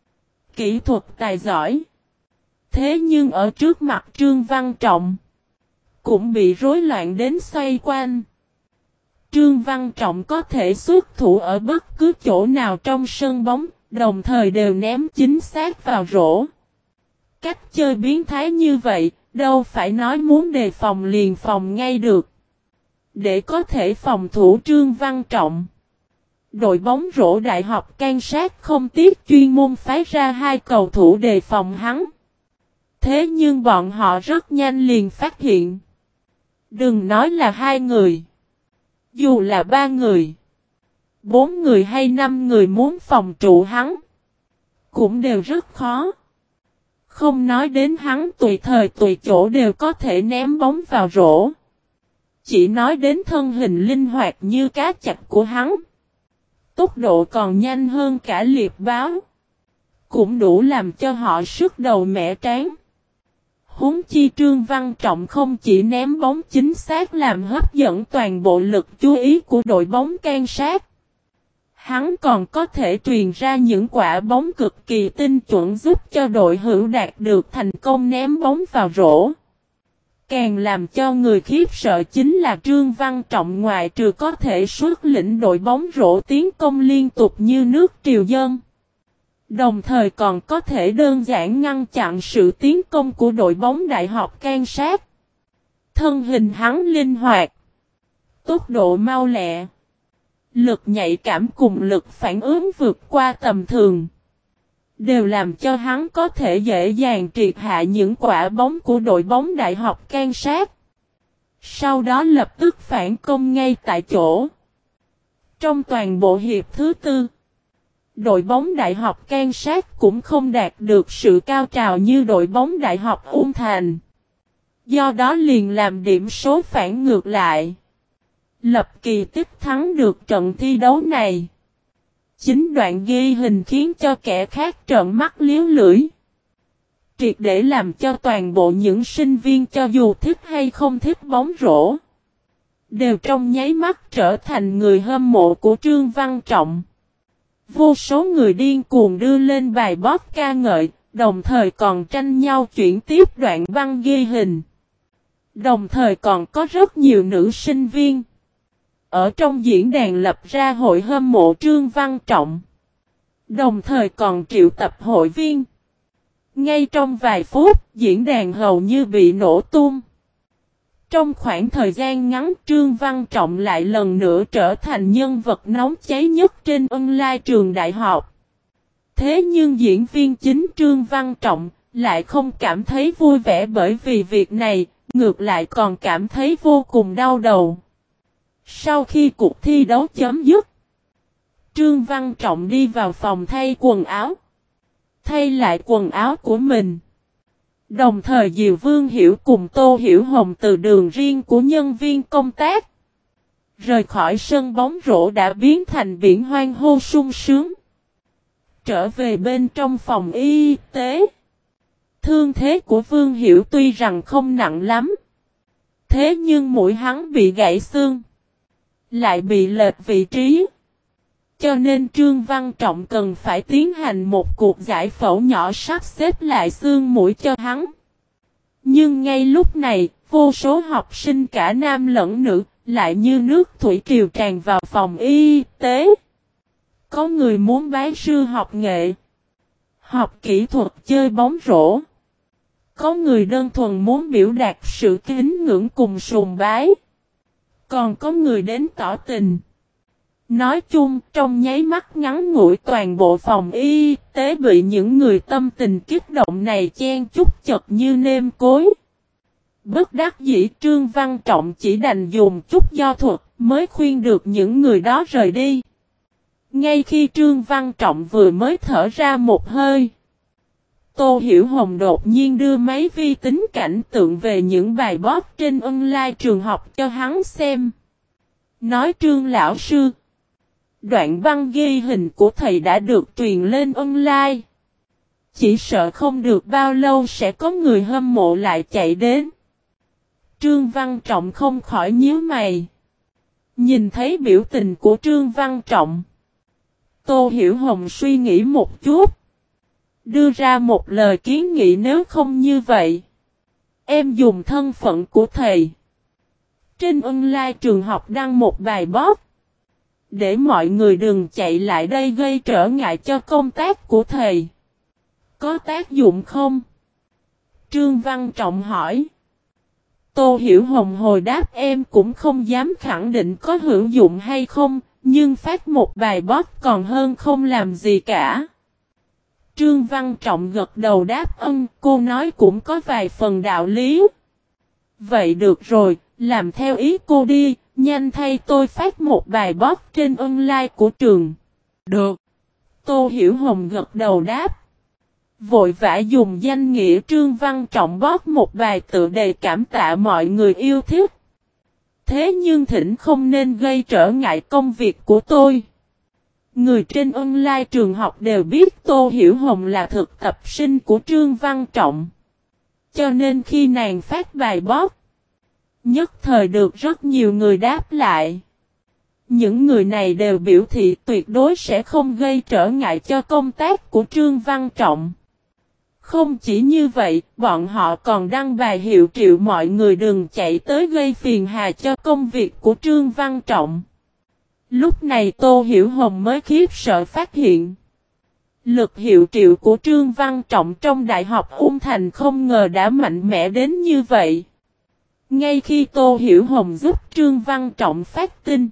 kỹ thuật tài giỏi, thế nhưng ở trước mặt Trương Văn Trọng cũng bị rối loạn đến xoay quanh. Trương Văn Trọng có thể xuất thủ ở bất cứ chỗ nào trong sân bóng, đồng thời đều ném chính xác vào rổ. Cách chơi biến thái như vậy, đâu phải nói muốn đề phòng liền phòng ngay được. Để có thể phòng thủ Trương Văn Trọng, Đội bóng rổ Đại học Kansas không tiếc chuyên môn phái ra hai cầu thủ đề phòng hắn. Thế nhưng bọn họ rất nhanh liền phát hiện. Đừng nói là hai người. Dù là ba người, bốn người hay năm người muốn phòng trụ hắn, cũng đều rất khó. Không nói đến hắn tùy thời tùy chỗ đều có thể ném bóng vào rổ. Chỉ nói đến thân hình linh hoạt như cá chạch của hắn. Tốc độ còn nhanh hơn cả liệp báo. Cũng đủ làm cho họ sức đầu mẻ trán. Huống chi Trương Văn Trọng không chỉ ném bóng chính xác làm hấp dẫn toàn bộ lực chú ý của đội bóng Kansas. Hắn còn có thể truyền ra những quả bóng cực kỳ tinh chuẩn giúp cho đội hữu đạt được thành công ném bóng vào rổ. Càng làm cho người khiếp sợ chính là Trương Văn Trọng ngoại trừ có thể xuất lĩnh đội bóng rổ tiến công liên tục như nước triều dân. Đồng thời còn có thể đơn giản ngăn chặn sự tiến công của đội bóng Đại học Kansas. Thân hình hắn linh hoạt, tốc độ mau lẹ, lực nhạy cảm cùng lực phản ứng vượt qua tầm thường, đều làm cho hắn có thể dễ dàng triệt hạ những quả bóng của đội bóng Đại học Kansas. Sau đó lập tức phản công ngay tại chỗ. Trong toàn bộ hiệp thứ tư, đội bóng Đại học Kansas cũng không đạt được sự cao trào như đội bóng Đại học Ung Thành. Do đó liền làm điểm số phản ngược lại. Lập kỳ tích thắng được trận thi đấu này. Chính đoạn ghi hình khiến cho kẻ khác trợn mắt liếu lưỡi. Triệt để làm cho toàn bộ những sinh viên cho dù thích hay không thích bóng rổ, đều trong nháy mắt trở thành người hâm mộ của Trương Văn Trọng. Vô số người điên cuồng đưa lên bài bóp ca ngợi, đồng thời còn tranh nhau chuyển tiếp đoạn băng ghi hình. Đồng thời còn có rất nhiều nữ sinh viên ở trong diễn đàn lập ra hội hâm mộ Trương Văn Trọng. Đồng thời còn triệu tập hội viên. Ngay trong vài phút, diễn đàn hầu như bị nổ tung. Trong khoảng thời gian ngắn, Trương Văn Trọng lại lần nữa trở thành nhân vật nóng cháy nhất trên online trường đại học. Thế nhưng diễn viên chính Trương Văn Trọng lại không cảm thấy vui vẻ bởi vì việc này, ngược lại còn cảm thấy vô cùng đau đầu. Sau khi cuộc thi đấu chấm dứt, Trương Văn Trọng đi vào phòng thay quần áo. Thay lại quần áo của mình. Đồng thời Diều Vương Hiểu cùng Tô Hiểu Hồng từ đường riêng của nhân viên công tác. Rời khỏi sân bóng rổ đã biến thành biển hoang hô sung sướng. Trở về bên trong phòng y tế. Thương thế của Vương Hiểu tuy rằng không nặng lắm. Thế nhưng mũi hắn bị gãy xương. Lại bị lệch vị trí. Cho nên Trương Văn Trọng cần phải tiến hành một cuộc giải phẫu nhỏ sắp xếp lại xương mũi cho hắn. Nhưng ngay lúc này, vô số học sinh cả nam lẫn nữ, lại như nước thủy triều tràn vào phòng y tế. Có người muốn bái sư học nghệ, học kỹ thuật chơi bóng rổ. Có người đơn thuần muốn biểu đạt sự kính ngưỡng cùng sùng bái. Còn có người đến tỏ tình. Nói chung, trong nháy mắt ngắn ngủi toàn bộ phòng y tế bị những người tâm tình kích động này chen chúc chật như nêm cối. Bất đắc dĩ Trương Văn Trọng chỉ đành dùng chút do thuật mới khuyên được những người đó rời đi. Ngay khi Trương Văn Trọng vừa mới thở ra một hơi, Tô Hiểu Hồng đột nhiên đưa máy vi tính cảnh tượng về những bài bóp trên online trường học cho hắn xem. Nói Trương lão sư, đoạn băng ghi hình của thầy đã được truyền lên online. Chỉ sợ không được bao lâu sẽ có người hâm mộ lại chạy đến. Trương Văn Trọng không khỏi nhíu mày. Nhìn thấy biểu tình của Trương Văn Trọng, Tô Hiểu Hồng suy nghĩ một chút. Đưa ra một lời kiến nghị nếu không như vậy. Em dùng thân phận của thầy. Trên online trường học đăng một bài bóp. Để mọi người đừng chạy lại đây gây trở ngại cho công tác của thầy. Có tác dụng không? Trương Văn Trọng hỏi. Tô Hiểu Hồng hồi đáp em cũng không dám khẳng định có hữu dụng hay không. Nhưng phát một bài bót còn hơn không làm gì cả. Trương Văn Trọng gật đầu đáp ân, cô nói cũng có vài phần đạo lý. Vậy được rồi, làm theo ý cô đi, nhanh thay tôi phát một bài bót trên online của trường. Được. Tô Hiểu Hồng gật đầu đáp. Vội vã dùng danh nghĩa Trương Văn Trọng bót một bài tự đề cảm tạ mọi người yêu thích. Thế nhưng thỉnh không nên gây trở ngại công việc của tôi. Người trên online trường học đều biết Tô Hiểu Hồng là thực tập sinh của Trương Văn Trọng. Cho nên khi nàng phát bài bót, nhất thời được rất nhiều người đáp lại. Những người này đều biểu thị tuyệt đối sẽ không gây trở ngại cho công tác của Trương Văn Trọng. Không chỉ như vậy, bọn họ còn đăng bài hiệu triệu mọi người đừng chạy tới gây phiền hà cho công việc của Trương Văn Trọng. Lúc này Tô Hiểu Hồng mới khiếp sợ phát hiện. Lực hiệu triệu của Trương Văn Trọng trong Đại học Ung Thành không ngờ đã mạnh mẽ đến như vậy. Ngay khi Tô Hiểu Hồng giúp Trương Văn Trọng phát tin,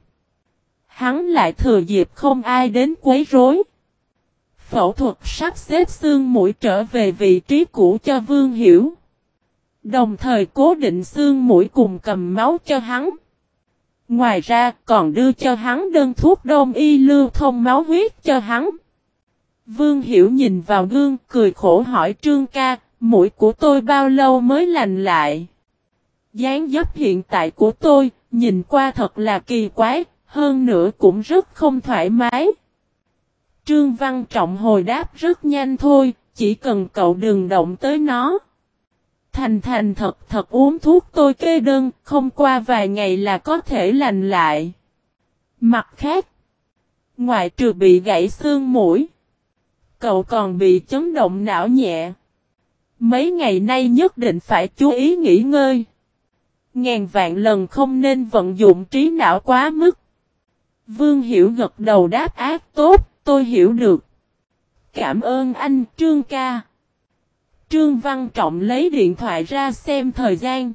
hắn lại thừa dịp không ai đến quấy rối. Phẫu thuật sắp xếp xương mũi trở về vị trí cũ cho Vương Hiểu. Đồng thời cố định xương mũi cùng cầm máu cho hắn. Ngoài ra còn đưa cho hắn đơn thuốc đông y lưu thông máu huyết cho hắn. Vương Hiểu nhìn vào gương cười khổ hỏi Trương ca, mũi của tôi bao lâu mới lành lại? Dáng dấp hiện tại của tôi, nhìn qua thật là kỳ quái, hơn nữa cũng rất không thoải mái. Trương Văn Trọng hồi đáp rất nhanh thôi, chỉ cần cậu đừng động tới nó. Thành thành thật thật uống thuốc tôi kê đơn, không qua vài ngày là có thể lành lại. Mặt khác, ngoại trừ bị gãy xương mũi, cậu còn bị chấn động não nhẹ. Mấy ngày nay nhất định phải chú ý nghỉ ngơi. Ngàn vạn lần không nên vận dụng trí não quá mức. Vương Hiểu gật đầu đáp ác tốt, tôi hiểu được. Cảm ơn anh Trương ca. Trương Văn Trọng lấy điện thoại ra xem thời gian.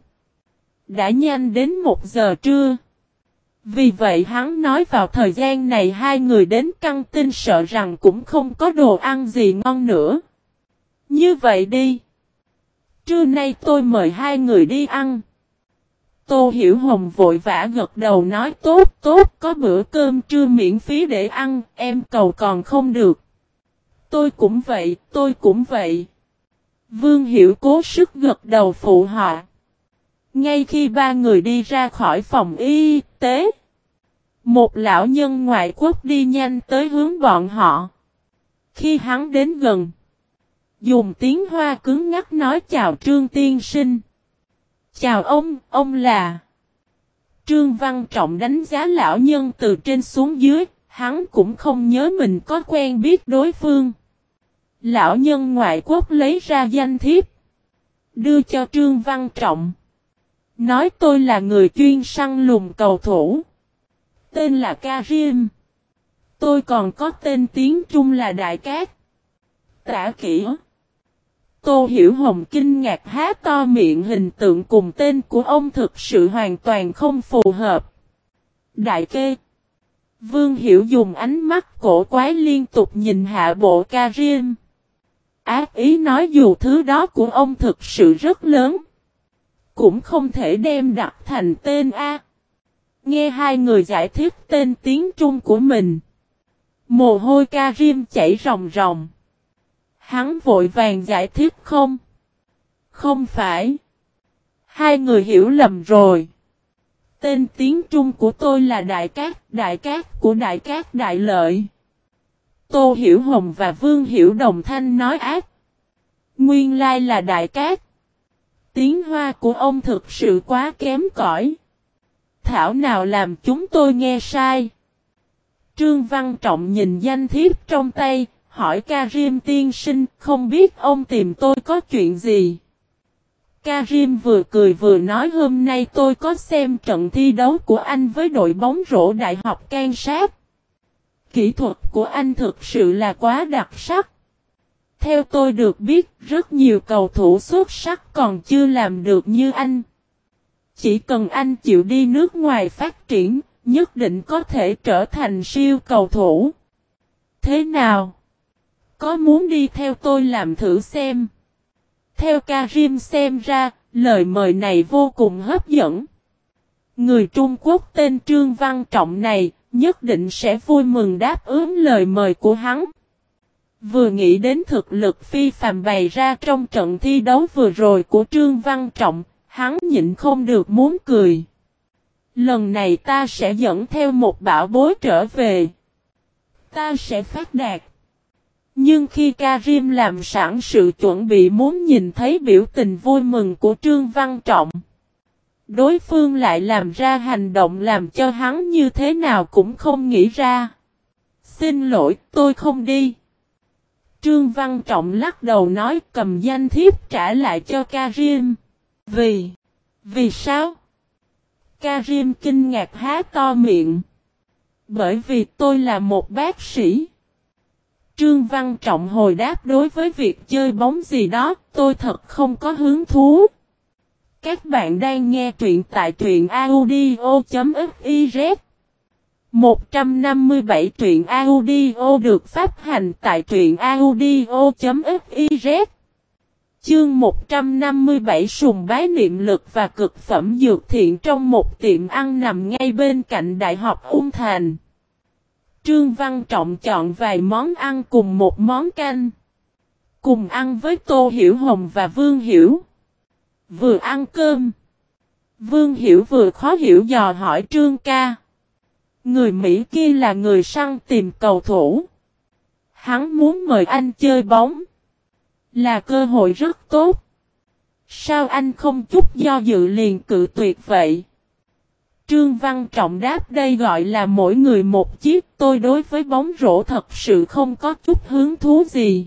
Đã nhanh đến một giờ trưa. Vì vậy hắn nói vào thời gian này hai người đến căng tin sợ rằng cũng không có đồ ăn gì ngon nữa. Như vậy đi. Trưa nay tôi mời hai người đi ăn. Tô Hiểu Hồng vội vã gật đầu nói tốt tốt, có bữa cơm trưa miễn phí để ăn, em cầu còn không được. Tôi cũng vậy, tôi cũng vậy. Vương Hiểu cố sức gật đầu phụ họ. Ngay khi ba người đi ra khỏi phòng y tế, một lão nhân ngoại quốc đi nhanh tới hướng bọn họ. Khi hắn đến gần, dùng tiếng Hoa cứng ngắc nói chào Trương tiên sinh. Chào ông, ông là... Trương Văn Trọng đánh giá lão nhân từ trên xuống dưới, hắn cũng không nhớ mình có quen biết đối phương. Lão nhân ngoại quốc lấy ra danh thiếp, đưa cho Trương Văn Trọng. Nói tôi là người chuyên săn lùng cầu thủ. Tên là Karim. Tôi còn có tên tiếng Trung là Đại Cát. Tả kỹ. Tô Hiểu Hồng kinh ngạc há to miệng, hình tượng cùng tên của ông thực sự hoàn toàn không phù hợp. Đại kê. Vương Hiểu dùng ánh mắt cổ quái liên tục nhìn hạ bộ Karim. Ác ý nói dù thứ đó của ông thực sự rất lớn, cũng không thể đem đặt thành tên A. Nghe hai người giải thích tên tiếng Trung của mình, mồ hôi Karim chảy ròng ròng. Hắn vội vàng giải thích không. Không phải. Hai người hiểu lầm rồi. Tên tiếng Trung của tôi là Đại Cát, Đại Cát của Đại Cát Đại Lợi. Tô Hiểu Hồng và Vương Hiểu đồng thanh nói ác. Nguyên lai là Đại Cát. Tiếng Hoa của ông thực sự quá kém cỏi. Thảo nào làm chúng tôi nghe sai. Trương Văn Trọng nhìn danh thiếp trong tay, hỏi Karim tiên sinh, không biết ông tìm tôi có chuyện gì. Karim vừa cười vừa nói hôm nay tôi có xem trận thi đấu của anh với đội bóng rổ Đại học Kansas. Kỹ thuật của anh thực sự là quá đặc sắc. Theo tôi được biết, rất nhiều cầu thủ xuất sắc còn chưa làm được như anh. Chỉ cần anh chịu đi nước ngoài phát triển, nhất định có thể trở thành siêu cầu thủ. Thế nào? Có muốn đi theo tôi làm thử xem? Theo Karim xem ra, lời mời này vô cùng hấp dẫn. Người Trung Quốc tên Trương Văn Trọng này, nhất định sẽ vui mừng đáp ứng lời mời của hắn. Vừa nghĩ đến thực lực phi phàm bày ra trong trận thi đấu vừa rồi của Trương Văn Trọng, hắn nhịn không được muốn cười. Lần này ta sẽ dẫn theo một bảo bối trở về. Ta sẽ phát đạt. Nhưng khi Karim làm sẵn sự chuẩn bị muốn nhìn thấy biểu tình vui mừng của Trương Văn Trọng, đối phương lại làm ra hành động làm cho hắn như thế nào cũng không nghĩ ra. Xin lỗi, tôi không đi. Trương Văn Trọng lắc đầu nói, cầm danh thiếp trả lại cho Karim. Vì? Vì sao? Karim kinh ngạc há to miệng. Bởi vì tôi là một bác sĩ. Trương Văn Trọng hồi đáp, đối với việc chơi bóng gì đó, tôi thật không có hứng thú. Các bạn đang nghe truyện tại truyện audio.fiz. một trăm năm mươi bảy truyện audio được phát hành tại truyện audio.fiz. Chương một trăm năm mươi bảy sùng bái niệm lực và cực phẩm dược thiện trong một tiệm ăn nằm ngay bên cạnh Đại học Ung Thành. Trương Văn Trọng chọn vài món ăn cùng một món canh. Cùng ăn với Tô Hiểu Hồng và Vương Hiểu. Vừa ăn cơm, Vương Hiểu vừa khó hiểu dò hỏi Trương ca. Người Mỹ kia là người săn tìm cầu thủ. Hắn muốn mời anh chơi bóng. Là cơ hội rất tốt. Sao anh không chút do dự liền cự tuyệt vậy? Trương Văn Trọng đáp, đây gọi là mỗi người một chiếc. Tôi đối với bóng rổ thật sự không có chút hứng thú gì.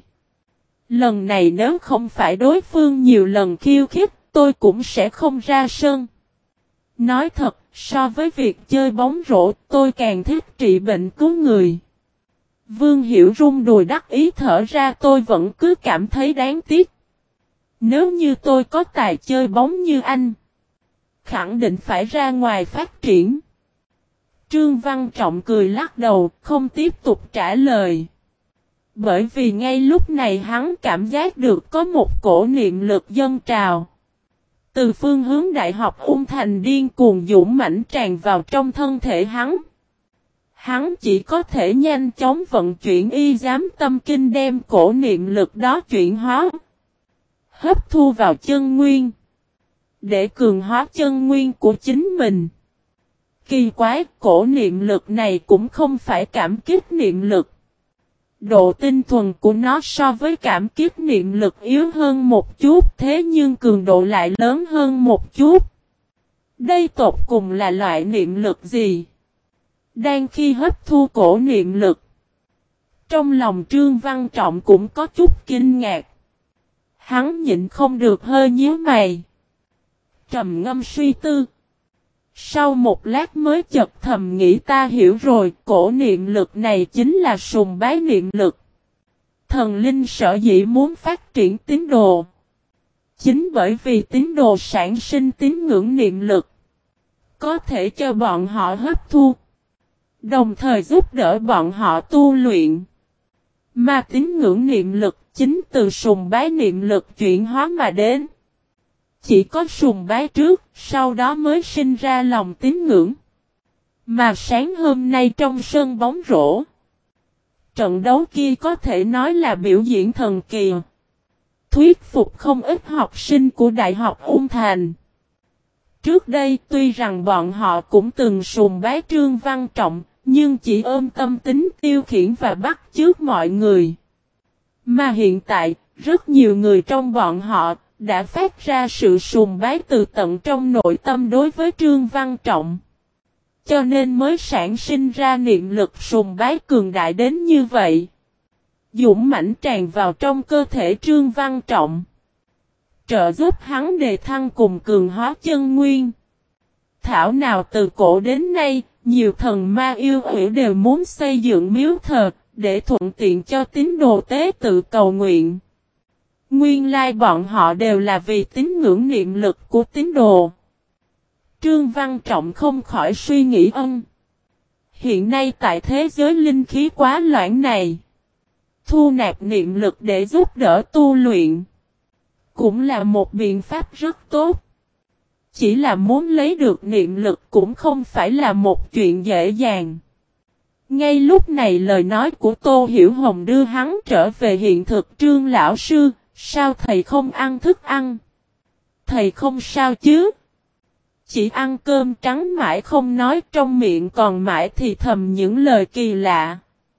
Lần này nếu không phải đối phương nhiều lần khiêu khích, tôi cũng sẽ không ra sân. Nói thật, so với việc chơi bóng rổ, tôi càng thích trị bệnh cứu người. Vương Hiểu rung đùi đắc ý thở ra, tôi vẫn cứ cảm thấy đáng tiếc. Nếu như tôi có tài chơi bóng như anh, khẳng định phải ra ngoài phát triển. Trương Văn Trọng cười lắc đầu, không tiếp tục trả lời. Bởi vì ngay lúc này hắn cảm giác được có một cổ niệm lực dâng trào. Từ phương hướng Đại học Ung Thành điên cuồng dũng mãnh tràn vào trong thân thể hắn. Hắn chỉ có thể nhanh chóng vận chuyển y giám tâm kinh đem cổ niệm lực đó chuyển hóa, hấp thu vào chân nguyên, để cường hóa chân nguyên của chính mình. Kỳ quái, cổ niệm lực này cũng không phải cảm kích niệm lực. Độ tinh thuần của nó so với cảm kích niệm lực yếu hơn một chút, thế nhưng cường độ lại lớn hơn một chút. Đây tột cùng là loại niệm lực gì? Đang khi hấp thu cổ niệm lực, trong lòng Trương Văn Trọng cũng có chút kinh ngạc. Hắn nhịn không được hơi nhíu mày, trầm ngâm suy tư. Sau một lát mới chợt thầm nghĩ, ta hiểu rồi, cổ niệm lực này chính là sùng bái niệm lực. Thần linh sở dĩ muốn phát triển tín đồ, chính bởi vì tín đồ sản sinh tín ngưỡng niệm lực, có thể cho bọn họ hấp thu, đồng thời giúp đỡ bọn họ tu luyện. Mà tín ngưỡng niệm lực chính từ sùng bái niệm lực chuyển hóa mà đến. Chỉ có sùng bái trước, sau đó mới sinh ra lòng tín ngưỡng. Mà sáng hôm nay trong sân bóng rổ, trận đấu kia có thể nói là biểu diễn thần kỳ, thuyết phục không ít học sinh của Đại học Ung Thành. Trước đây tuy rằng bọn họ cũng từng sùng bái Trương Văn Trọng, nhưng chỉ ôm tâm tính tiêu khiển và bắt chước mọi người. Mà hiện tại, rất nhiều người trong bọn họ đã phát ra sự sùng bái từ tận trong nội tâm đối với Trương Văn Trọng. Cho nên mới sản sinh ra niệm lực sùng bái cường đại đến như vậy. Dũng mãnh tràn vào trong cơ thể Trương Văn Trọng, trợ giúp hắn đề thăng cùng cường hóa chân nguyên. Thảo nào từ cổ đến nay, nhiều thần ma yêu quỷ đều muốn xây dựng miếu thờ, để thuận tiện cho tín đồ tế tự cầu nguyện. Nguyên lai bọn họ đều là vì tín ngưỡng niệm lực của tín đồ. Trương Văn Trọng không khỏi suy nghĩ ân. hiện nay tại thế giới linh khí quá loãng này, thu nạp niệm lực để giúp đỡ tu luyện cũng là một biện pháp rất tốt. Chỉ là muốn lấy được niệm lực cũng không phải là một chuyện dễ dàng. Ngay lúc này lời nói của Tô Hiểu Hồng đưa hắn trở về hiện thực. Trương lão sư, sao thầy không ăn thức ăn? Thầy không sao chứ? Chỉ ăn cơm trắng mãi không nói, trong miệng còn mãi thì thầm những lời kỳ lạ.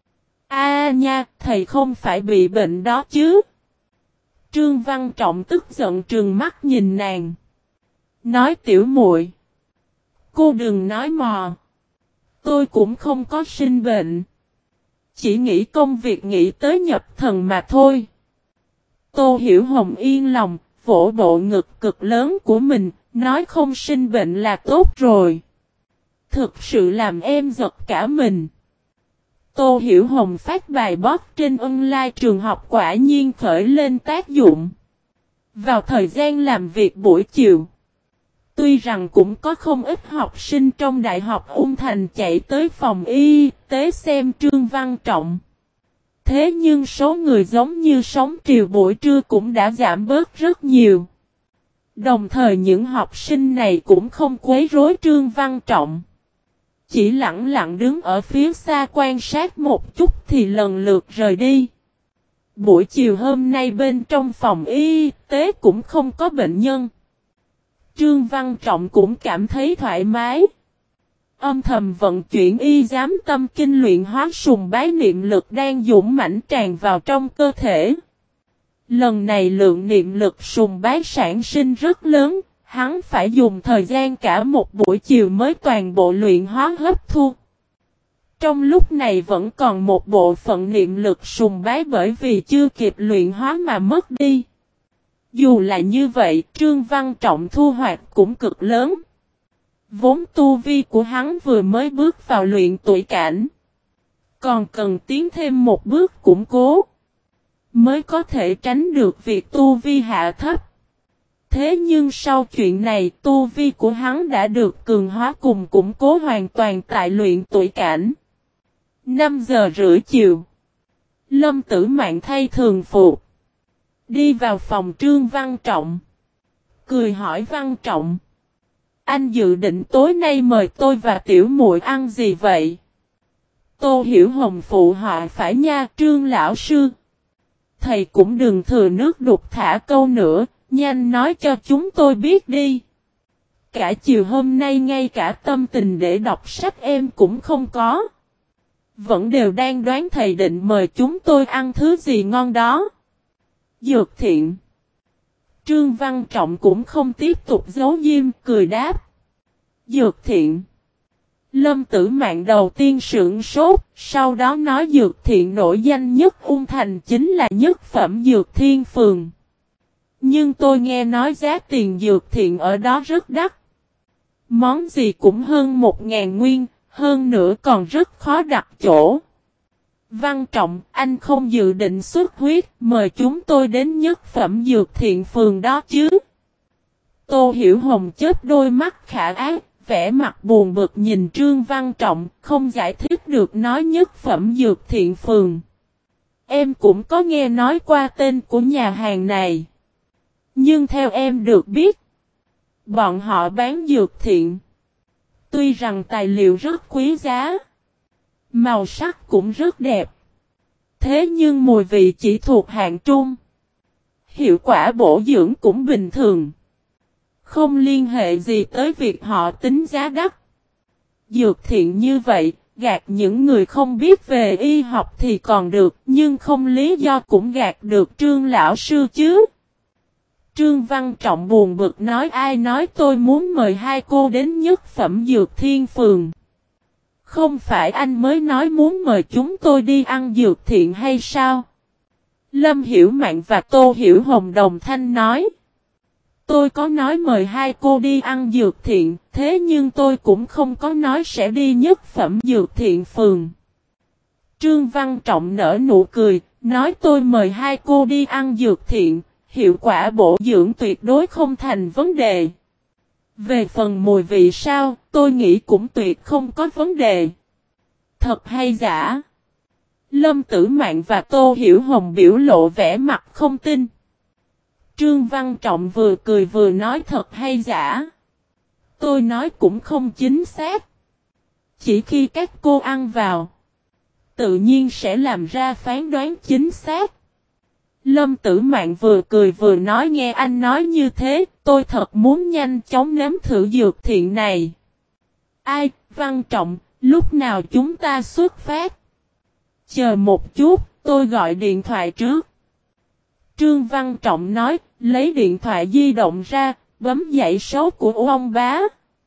A nha, thầy không phải bị bệnh đó chứ? Trương Văn Trọng tức giận trừng mắt nhìn nàng. Nói tiểu muội, cô đừng nói mò. Tôi cũng không có sinh bệnh. Chỉ nghĩ công việc nghĩ tới nhập thần mà thôi. Tô Hiểu Hồng yên lòng, vỗ bộ ngực cực lớn của mình, nói không sinh bệnh là tốt rồi. Thực sự làm em giật cả mình. Tô Hiểu Hồng phát bài post trên online trường học quả nhiên khởi lên tác dụng. Vào thời gian làm việc buổi chiều, tuy rằng cũng có không ít học sinh trong Đại học Ung Thành chạy tới phòng y tế xem Trương Văn Trọng. Thế nhưng số người giống như sóng triều buổi trưa cũng đã giảm bớt rất nhiều. Đồng thời những học sinh này cũng không quấy rối Trương Văn Trọng. Chỉ lặng lặng đứng ở phía xa quan sát một chút thì lần lượt rời đi. Buổi chiều hôm nay bên trong phòng y tế cũng không có bệnh nhân. Trương Văn Trọng cũng cảm thấy thoải mái. Âm thầm vận chuyển y giám tâm kinh luyện hóa sùng bái niệm lực đang dũng mãnh tràn vào trong cơ thể. Lần này lượng niệm lực sùng bái sản sinh rất lớn, hắn phải dùng thời gian cả một buổi chiều mới toàn bộ luyện hóa hấp thu. Trong lúc này vẫn còn một bộ phận niệm lực sùng bái bởi vì chưa kịp luyện hóa mà mất đi. Dù là như vậy, Trương Văn Trọng thu hoạch cũng cực lớn. Vốn tu vi của hắn vừa mới bước vào luyện tuổi cảnh. Còn cần tiến thêm một bước củng cố, mới có thể tránh được việc tu vi hạ thấp. Thế nhưng sau chuyện này, tu vi của hắn đã được cường hóa cùng củng cố hoàn toàn tại luyện tuổi cảnh. năm giờ rưỡi chiều, Lâm Tử Mạn thay thường phục, đi vào phòng Trương Văn Trọng. Cười hỏi Văn Trọng, anh dự định tối nay mời tôi và tiểu muội ăn gì vậy? Tô Hiểu Hồng phụ họa phải nha Trương lão sư. Thầy cũng đừng thừa nước đục thả câu nữa, nhanh nói cho chúng tôi biết đi. Cả chiều hôm nay ngay cả tâm tình để đọc sách em cũng không có. Vẫn đều đang đoán thầy định mời chúng tôi ăn thứ gì ngon đó. Dược Thiện. Trương Văn Trọng cũng không tiếp tục giấu diêm, cười đáp. Dược Thiện. Lâm Tử Mạn đầu tiên sửng sốt, sau đó nói Dược Thiện nổi danh nhất Ung Thành chính là nhất phẩm Dược Thiên Phường. Nhưng tôi nghe nói giá tiền Dược Thiện ở đó rất đắt. Món gì cũng hơn một ngàn nguyên, hơn nữa còn rất khó đặt chỗ. Văn Trọng, anh không dự định xuất huyết, mời chúng tôi đến nhất phẩm Dược Thiện Phường đó chứ. Tô Hiểu Hồng chớp đôi mắt khả ác, vẻ mặt buồn bực nhìn Trương Văn Trọng, không giải thích được nói nhất phẩm Dược Thiện Phường. Em cũng có nghe nói qua tên của nhà hàng này. Nhưng theo em được biết, bọn họ bán dược thiện. Tuy rằng tài liệu rất quý giá, màu sắc cũng rất đẹp. Thế nhưng mùi vị chỉ thuộc hạng trung. Hiệu quả bổ dưỡng cũng bình thường. Không liên hệ gì tới việc họ tính giá đắt. Dược thiện như vậy, gạt những người không biết về y học thì còn được, nhưng không lý do cũng gạt được Trương lão sư chứ. Trương Văn Trọng buồn bực nói ai nói tôi muốn mời hai cô đến nhất phẩm Dược Thiên Phường. Không phải anh mới nói muốn mời chúng tôi đi ăn dược thiện hay sao? Lâm Hiểu Mạn và Tô Hiểu Hồng đồng thanh nói. Tôi có nói mời hai cô đi ăn dược thiện, thế nhưng tôi cũng không có nói sẽ đi nhất phẩm Dược Thiện Phường. Trương Văn Trọng nở nụ cười, nói tôi mời hai cô đi ăn dược thiện, hiệu quả bổ dưỡng tuyệt đối không thành vấn đề. Về phần mùi vị sao, tôi nghĩ cũng tuyệt không có vấn đề. thật hay giả? Lâm Tử Mạn và Tô Hiểu Hồng biểu lộ vẻ mặt không tin. Trương Văn Trọng vừa cười vừa nói thật hay giả. Tôi nói cũng không chính xác. Chỉ khi các cô ăn vào, tự nhiên sẽ làm ra phán đoán chính xác. Lâm Tử Mạn vừa cười vừa nói nghe anh nói như thế, tôi thật muốn nhanh chóng nếm thử dược thiện này. Ai, Văn Trọng, lúc nào chúng ta xuất phát? Chờ một chút, tôi gọi điện thoại trước. Trương Văn Trọng nói, lấy điện thoại di động ra, bấm dãy số của ông bá.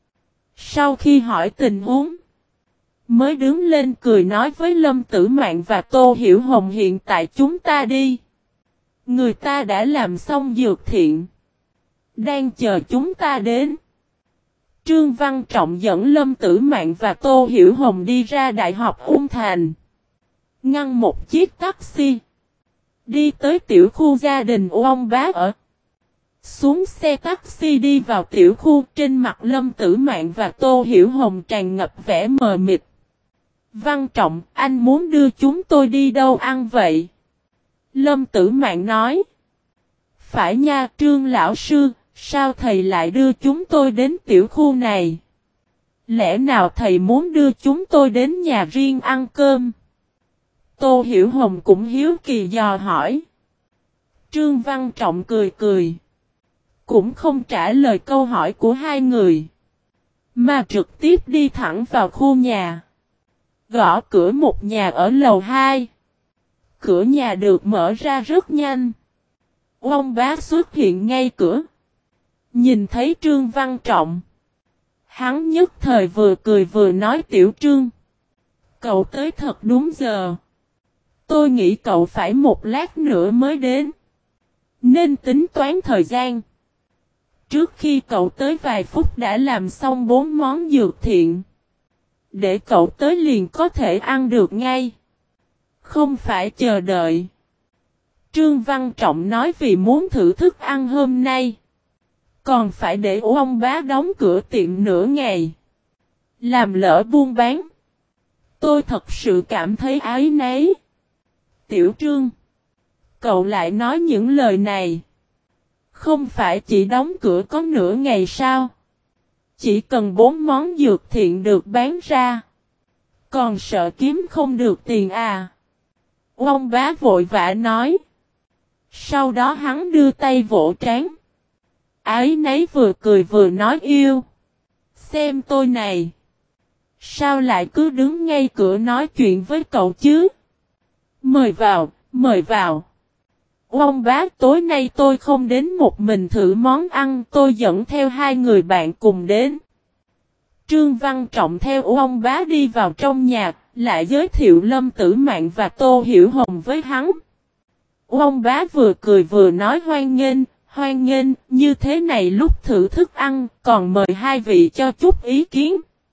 Sau khi hỏi tình huống, mới đứng lên cười nói với Lâm Tử Mạn và Tô Hiểu Hồng hiện tại chúng ta đi. Người ta đã làm xong dược thiện, đang chờ chúng ta đến. Trương Văn Trọng dẫn Lâm Tử Mạn và Tô Hiểu Hồng đi ra Đại học Ung Thành. Ngăn một chiếc taxi. Đi tới tiểu khu gia đình ông bá ở. Xuống xe taxi đi vào tiểu khu, trên mặt Lâm Tử Mạn và Tô Hiểu Hồng tràn ngập vẻ mờ mịt. Văn Trọng, anh muốn đưa chúng tôi đi đâu ăn vậy? Lâm Tử Mạn nói. Phải nha, Trương lão sư, sao thầy lại đưa chúng tôi đến tiểu khu này? Lẽ nào thầy muốn đưa chúng tôi đến nhà riêng ăn cơm? Tô Hiểu Hồng cũng hiếu kỳ dò hỏi. Trương Văn Trọng cười cười. Cũng không trả lời câu hỏi của hai người, mà trực tiếp đi thẳng vào khu nhà. Gõ cửa một nhà ở lầu hai. Cửa nhà được mở ra rất nhanh. Ông bá xuất hiện ngay cửa. Nhìn thấy Trương Văn Trọng, hắn nhất thời vừa cười vừa nói Tiểu Trương, cậu tới thật đúng giờ. Tôi nghĩ cậu phải một lát nữa mới đến, nên tính toán thời gian. Trước khi cậu tới vài phút đã làm xong bốn món dược thiện, để cậu tới liền có thể ăn được ngay, không phải chờ đợi. Trương Văn Trọng nói vì muốn thử thức ăn hôm nay, còn phải để ông bá đóng cửa tiệm nửa ngày, làm lỡ buôn bán. Tôi thật sự cảm thấy áy náy. Tiểu Trương, cậu lại nói những lời này. Không phải chỉ đóng cửa có nửa ngày sao? Chỉ cần bốn món dược thiện được bán ra, còn sợ kiếm không được tiền à? Ông bá vội vã nói. Sau đó hắn đưa tay vỗ trán. Ái nấy vừa cười vừa nói yêu. Xem tôi này. Sao lại cứ đứng ngay cửa nói chuyện với cậu chứ? Mời vào, mời vào. Ông bá, tối nay tôi không đến một mình thử món ăn, tôi dẫn theo hai người bạn cùng đến. Trương Văn Trọng theo ông bá đi vào trong nhà, lại giới thiệu Lâm Tử Mạn và Tô Hiểu Hồng với hắn. Ông bá vừa cười vừa nói hoan nghênh, hoan nghênh, như thế này lúc thử thức ăn, còn mời hai vị cho chút ý kiến.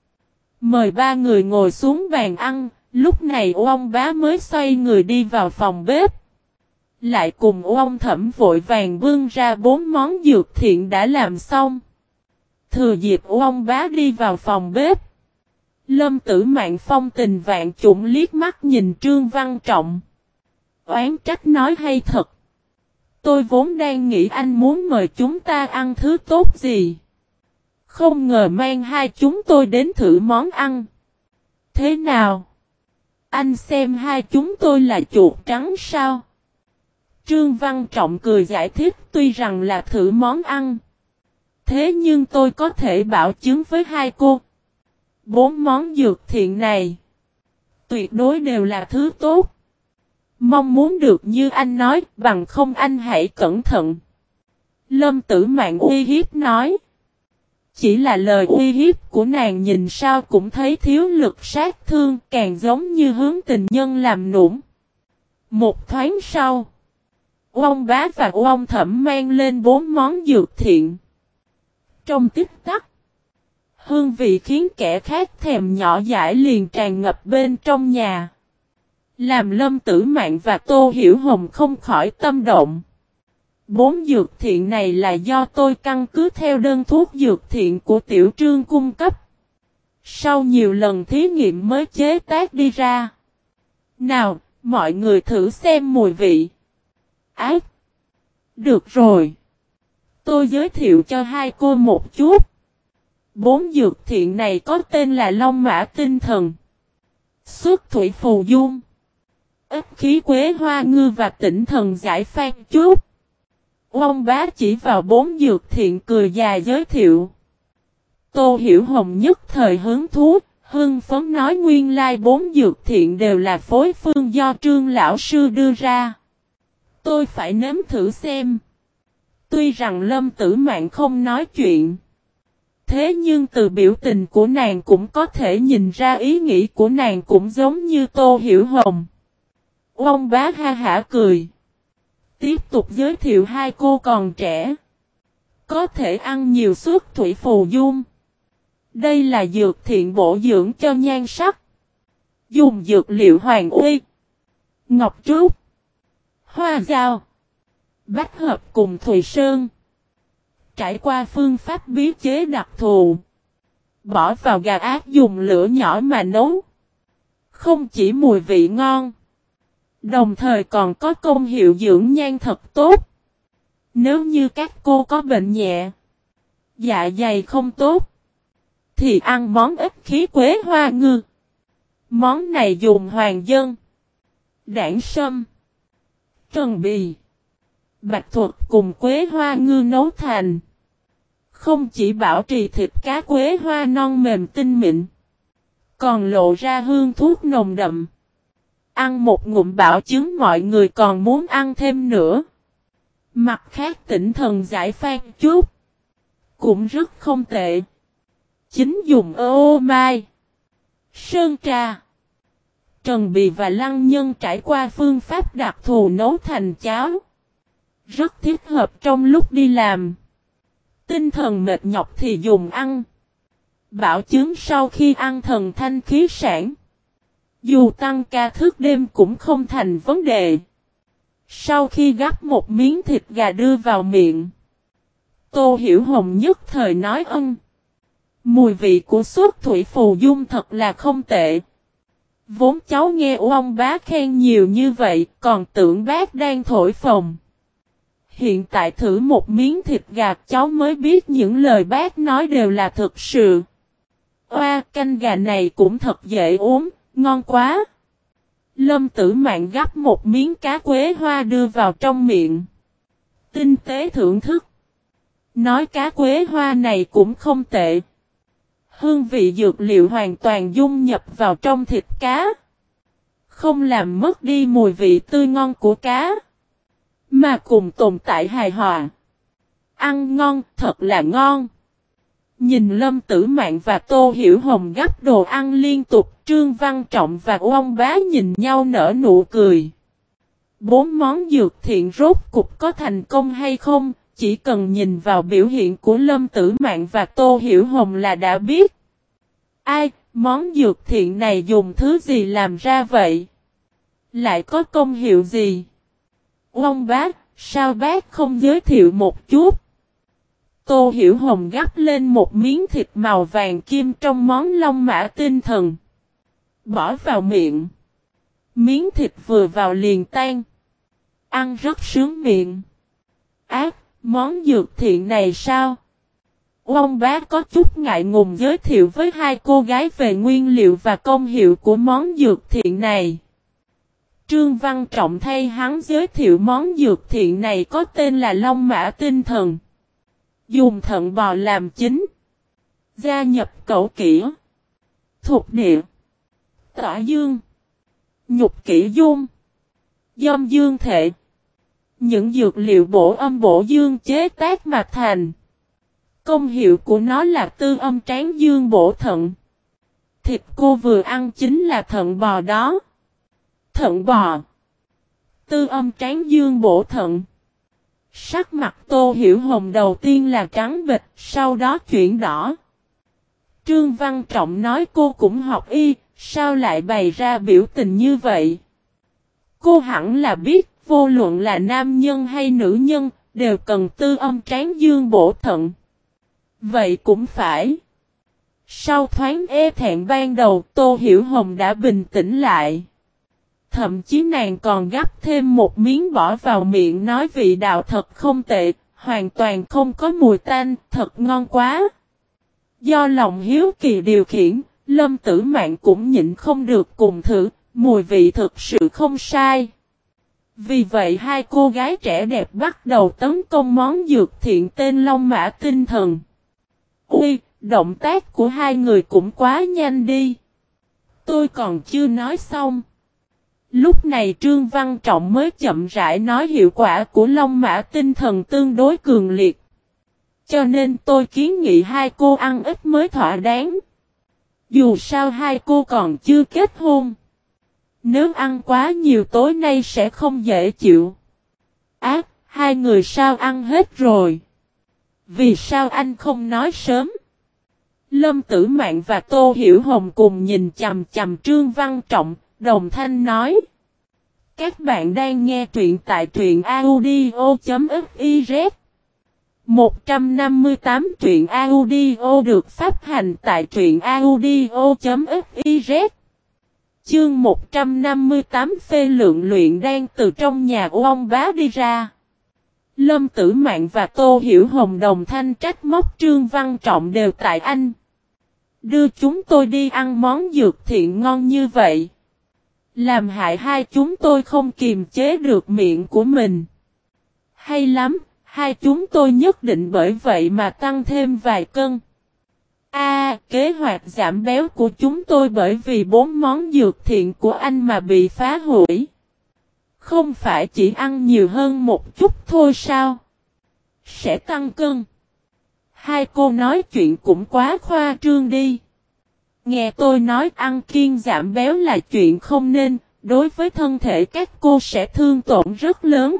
Mời ba người ngồi xuống bàn ăn, lúc này ông bá mới xoay người đi vào phòng bếp. Lại cùng ông Thẩm vội vàng bưng ra bốn món dược thiện đã làm xong. Thừa dịp ông bá đi vào phòng bếp, Lâm Tử Mạn phong tình vạn trụng liếc mắt nhìn Trương Văn Trọng. Oán trách nói hay thật. Tôi vốn đang nghĩ anh muốn mời chúng ta ăn thứ tốt gì. Không ngờ mang hai chúng tôi đến thử món ăn. Thế nào? Anh xem hai chúng tôi là chuột trắng sao? Trương Văn Trọng cười giải thích tuy rằng là thử món ăn. Thế nhưng tôi có thể bảo chứng với hai cô. Bốn món dược thiện này tuyệt đối đều là thứ tốt. Mong muốn được như anh nói, bằng không anh hãy cẩn thận. Lâm Tử Mạn uy hiếp nói. Chỉ là lời uy hiếp của nàng nhìn sao cũng thấy thiếu lực sát thương, càng giống như hướng tình nhân làm nũng. Một thoáng sau, ông bá và ông Thẩm mang lên bốn món dược thiện. Trong tích tắc, hương vị khiến kẻ khác thèm nhỏ dãi liền tràn ngập bên trong nhà. Làm Lâm Tử Mạn và Tô Hiểu Hồng không khỏi tâm động. Bốn dược thiện này là do tôi căn cứ theo đơn thuốc dược thiện của Tiểu Trương cung cấp. Sau nhiều lần thí nghiệm mới chế tác đi ra. Nào, mọi người thử xem mùi vị. Ác! Được rồi. Tôi giới thiệu cho hai cô một chút. Bốn dược thiện này có tên là Long Mã Tinh Thần, Xuất Thủy Phù Dung, Ích Khí Quế Hoa Ngư và Tỉnh Thần Giải Phan Chút. Ông bá chỉ vào bốn dược thiện cười dài giới thiệu. Tô Hiểu Hồng nhất thời hứng thú, hưng phấn nói nguyên lai bốn dược thiện đều là phối phương do Trương lão sư đưa ra. Tôi phải nếm thử xem. Tuy rằng Lâm Tử Mạn không nói chuyện, thế nhưng từ biểu tình của nàng cũng có thể nhìn ra ý nghĩ của nàng cũng giống như Tô Hiểu Hồng. Ông bá ha hả cười. Tiếp tục giới thiệu hai cô còn trẻ. Có thể ăn nhiều Xuất Thủy Phù Dung. Đây là dược thiện bổ dưỡng cho nhan sắc. Dùng dược liệu hoàng uy, ngọc trúc, hoa dao, bách hợp cùng thùy sơn. Trải qua phương pháp bí chế đặc thù. Bỏ vào gà ác dùng lửa nhỏ mà nấu. Không chỉ mùi vị ngon, đồng thời còn có công hiệu dưỡng nhan thật tốt. Nếu như các cô có bệnh nhẹ, dạ dày không tốt, thì ăn món Ích Khí Quế Hoa Ngư. Món này dùng hoàng dân, đảng sâm, trần bì, bạch thuật cùng quế hoa ngư nấu thành. Không chỉ bảo trì thịt cá quế hoa non mềm tinh mịn, còn lộ ra hương thuốc nồng đậm. Ăn một ngụm bảo chứng mọi người còn muốn ăn thêm nữa. Mặt khác Tỉnh Thần Giải Phan Chút cũng rất không tệ. Chính dùng ô mai, sơn trà, trần bì và lăng nhân trải qua phương pháp đặc thù nấu thành cháo. Rất thích hợp trong lúc đi làm. Tinh thần mệt nhọc thì dùng ăn. Bảo chứng sau khi ăn thần thanh khí sản. Dù tăng ca thức đêm cũng không thành vấn đề. Sau khi gắp một miếng thịt gà đưa vào miệng, Tô Hiểu Hồng nhất thời nói ân. Mùi vị của Xuất Thủy Phù Dung thật là không tệ. Vốn cháu nghe ông bá khen nhiều như vậy, còn tưởng bác đang thổi phồng. Hiện tại thử một miếng thịt gà cháu mới biết những lời bác nói đều là thực sự. Oa, canh gà này cũng thật dễ uống, ngon quá. Lâm Tử Mạn gắp một miếng cá quế hoa đưa vào trong miệng. Tinh tế thưởng thức. Nói cá quế hoa này cũng không tệ. Hương vị dược liệu hoàn toàn dung nhập vào trong thịt cá. Không làm mất đi mùi vị tươi ngon của cá, mà cùng tồn tại hài hòa. Ăn ngon, thật là ngon. Nhìn Lâm Tử Mạn và Tô Hiểu Hồng gắp đồ ăn liên tục, Trương Văn Trọng và ông bá nhìn nhau nở nụ cười. Bốn món dược thiện rốt cục có thành công hay không, chỉ cần nhìn vào biểu hiện của Lâm Tử Mạn và Tô Hiểu Hồng là đã biết. Ai, món dược thiện này dùng thứ gì làm ra vậy? Lại có công hiệu gì? Ông bác, sao bác không giới thiệu một chút? Tô Hiểu Hồng gắp lên một miếng thịt màu vàng kim trong món Long Mã Tinh Thần. Bỏ vào miệng. Miếng thịt vừa vào liền tan. Ăn rất sướng miệng. Ác, món dược thiện này sao? Ông bác có chút ngại ngùng giới thiệu với hai cô gái về nguyên liệu và công hiệu của món dược thiện này. Trương Văn Trọng thay hắn giới thiệu món dược thiện này có tên là Long Mã Tinh Thần. Dùng thận bò làm chính. Gia nhập cẩu kỹ, thuộc địa, tỏa dương, nhục kỹ dung, dâm dương thể. Những dược liệu bổ âm bổ dương chế tác mà thành. Công hiệu của nó là tư âm tráng dương bổ thận. Thịt cô vừa ăn chính là thận bò đó. Thận bò, tư âm tráng dương bổ thận. Sắc mặt Tô Hiểu Hồng đầu tiên là trắng bệch, sau đó chuyển đỏ. Trương Văn Trọng nói cô cũng học y, sao lại bày ra biểu tình như vậy? Cô hẳn là biết, vô luận là nam nhân hay nữ nhân, đều cần tư âm tráng dương bổ thận. Vậy cũng phải. Sau thoáng e thẹn ban đầu, Tô Hiểu Hồng đã bình tĩnh lại. Thậm chí nàng còn gắp thêm một miếng bỏ vào miệng nói vị đạo thật không tệ, hoàn toàn không có mùi tanh, thật ngon quá. Do lòng hiếu kỳ điều khiển, Lâm Tử Mạn cũng nhịn không được cùng thử, mùi vị thực sự không sai. Vì vậy hai cô gái trẻ đẹp bắt đầu tấn công món dược thiện tên Long Mã Tinh Thần. Ui, động tác của hai người cũng quá nhanh đi. Tôi còn chưa nói xong. Lúc này Trương Văn Trọng mới chậm rãi nói hiệu quả của Long Mã Tinh Thần tương đối cường liệt. Cho nên tôi kiến nghị hai cô ăn ít mới thỏa đáng. Dù sao hai cô còn chưa kết hôn. Nếu ăn quá nhiều tối nay sẽ không dễ chịu. Ác, hai người sao ăn hết rồi? Vì sao anh không nói sớm? Lâm Tử Mạn và Tô Hiểu Hồng cùng nhìn chằm chằm Trương Văn Trọng, đồng thanh nói. Các bạn đang nghe truyện tại truyện audio.fiz. một trăm năm mươi tám truyện audio được phát hành tại truyện audio.fiz. Chương một trăm năm mươi tám phê lượng luyện đang từ trong nhà ông bá đi ra. Lâm Tử Mạn và Tô Hiểu Hồng đồng thanh trách móc Trương Văn Trọng đều tại anh. Đưa chúng tôi đi ăn món dược thiện ngon như vậy. Làm hại hai chúng tôi không kiềm chế được miệng của mình. Hay lắm, hai chúng tôi nhất định bởi vậy mà tăng thêm vài cân. A, à, kế hoạch giảm béo của chúng tôi bởi vì bốn món dược thiện của anh mà bị phá hủy. Không phải chỉ ăn nhiều hơn một chút thôi sao? Sẽ tăng cân. Hai cô nói chuyện cũng quá khoa trương đi. Nghe tôi nói ăn kiêng giảm béo là chuyện không nên, đối với thân thể các cô sẽ thương tổn rất lớn.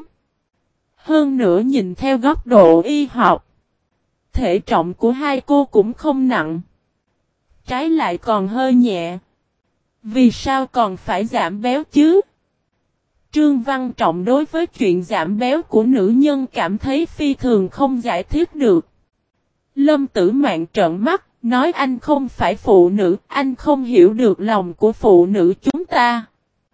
Hơn nữa nhìn theo góc độ y học, thể trọng của hai cô cũng không nặng. Trái lại còn hơi nhẹ. Vì sao còn phải giảm béo chứ? Trương Văn Trọng đối với chuyện giảm béo của nữ nhân cảm thấy phi thường không giải thích được. Lâm Tử Mạn trợn mắt, nói anh không phải phụ nữ, anh không hiểu được lòng của phụ nữ chúng ta.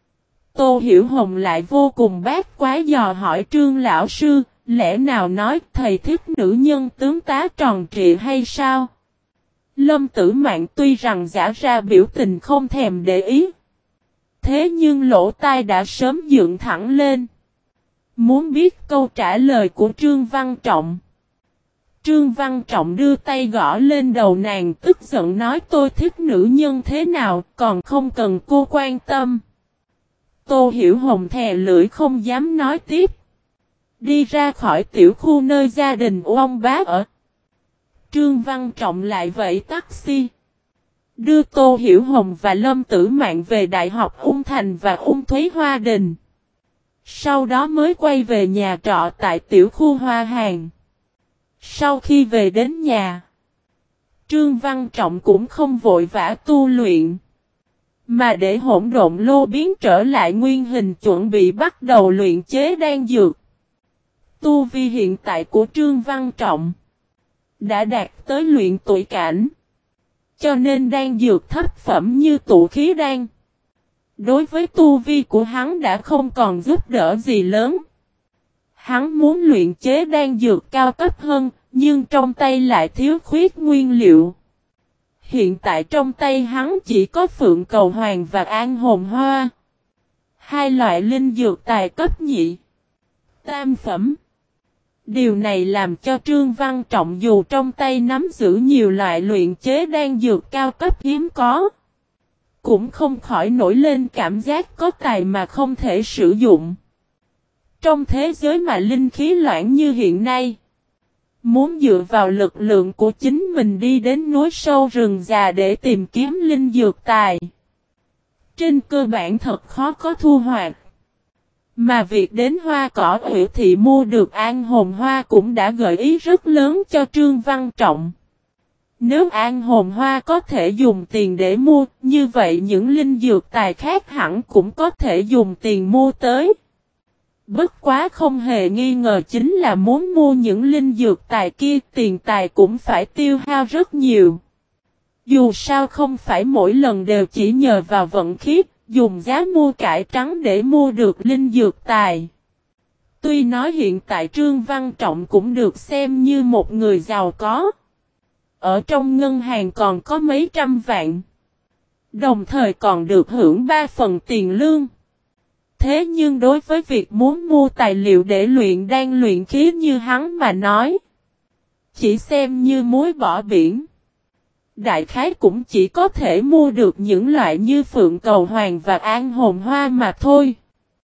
Tô Hiểu Hồng lại vô cùng bát quái dò hỏi Trương lão sư, lẽ nào nói thầy thích nữ nhân tướng tá tròn trịa hay sao? Lâm Tử Mạn tuy rằng giả ra biểu tình không thèm để ý. Thế nhưng lỗ tai đã sớm dựng thẳng lên. Muốn biết câu trả lời của Trương Văn Trọng. Trương Văn Trọng đưa tay gõ lên đầu nàng tức giận nói tôi thích nữ nhân thế nào còn không cần cô quan tâm. Tô Hiểu Hồng thè lưỡi không dám nói tiếp. Đi ra khỏi tiểu khu nơi gia đình ông bá ở. Trương Văn Trọng lại vẫy taxi. Đưa Tô Hiểu Hồng và Lâm Tử Mạn về Đại học Ung Thành và Ung Thúy Hoa Đình. Sau đó mới quay về nhà trọ tại tiểu khu Hoa Hàng. Sau khi về đến nhà, Trương Văn Trọng cũng không vội vã tu luyện, mà để hỗn độn lô biến trở lại nguyên hình chuẩn bị bắt đầu luyện chế đan dược. Tu vi hiện tại của Trương Văn Trọng đã đạt tới luyện tuổi cảnh, cho nên đan dược thấp phẩm như tụ khí đan đối với tu vi của hắn đã không còn giúp đỡ gì lớn. Hắn muốn luyện chế đan dược cao cấp hơn, nhưng trong tay lại thiếu khuyết nguyên liệu. Hiện tại trong tay hắn chỉ có Phượng Cầu Hoàng và An Hồn Hoa, hai loại linh dược tài cấp nhị, tam phẩm. Điều này làm cho Trương Văn Trọng dù trong tay nắm giữ nhiều loại luyện chế đan dược cao cấp hiếm có, cũng không khỏi nổi lên cảm giác có tài mà không thể sử dụng. Trong thế giới mà linh khí loãng như hiện nay, muốn dựa vào lực lượng của chính mình đi đến núi sâu rừng già để tìm kiếm linh dược tài, trên cơ bản thật khó có thu hoạch. Mà việc đến Hoa Cỏ Ủy Thị mua được An Hồn Hoa cũng đã gợi ý rất lớn cho Trương Văn Trọng. Nếu An Hồn Hoa có thể dùng tiền để mua, như vậy những linh dược tài khác hẳn cũng có thể dùng tiền mua tới. Bất quá không hề nghi ngờ chính là muốn mua những linh dược tài kia, tiền tài cũng phải tiêu hao rất nhiều. Dù sao không phải mỗi lần đều chỉ nhờ vào vận khí, dùng giá mua cải trắng để mua được linh dược tài. Tuy nói hiện tại Trương Văn Trọng cũng được xem như một người giàu có. Ở trong ngân hàng còn có mấy trăm vạn. Đồng thời còn được hưởng ba phần tiền lương. Thế nhưng đối với việc muốn mua tài liệu để luyện đan luyện khí như hắn mà nói, chỉ xem như muối bỏ biển. Đại khái cũng chỉ có thể mua được những loại như phượng cầu hoàng và an hồn hoa mà thôi.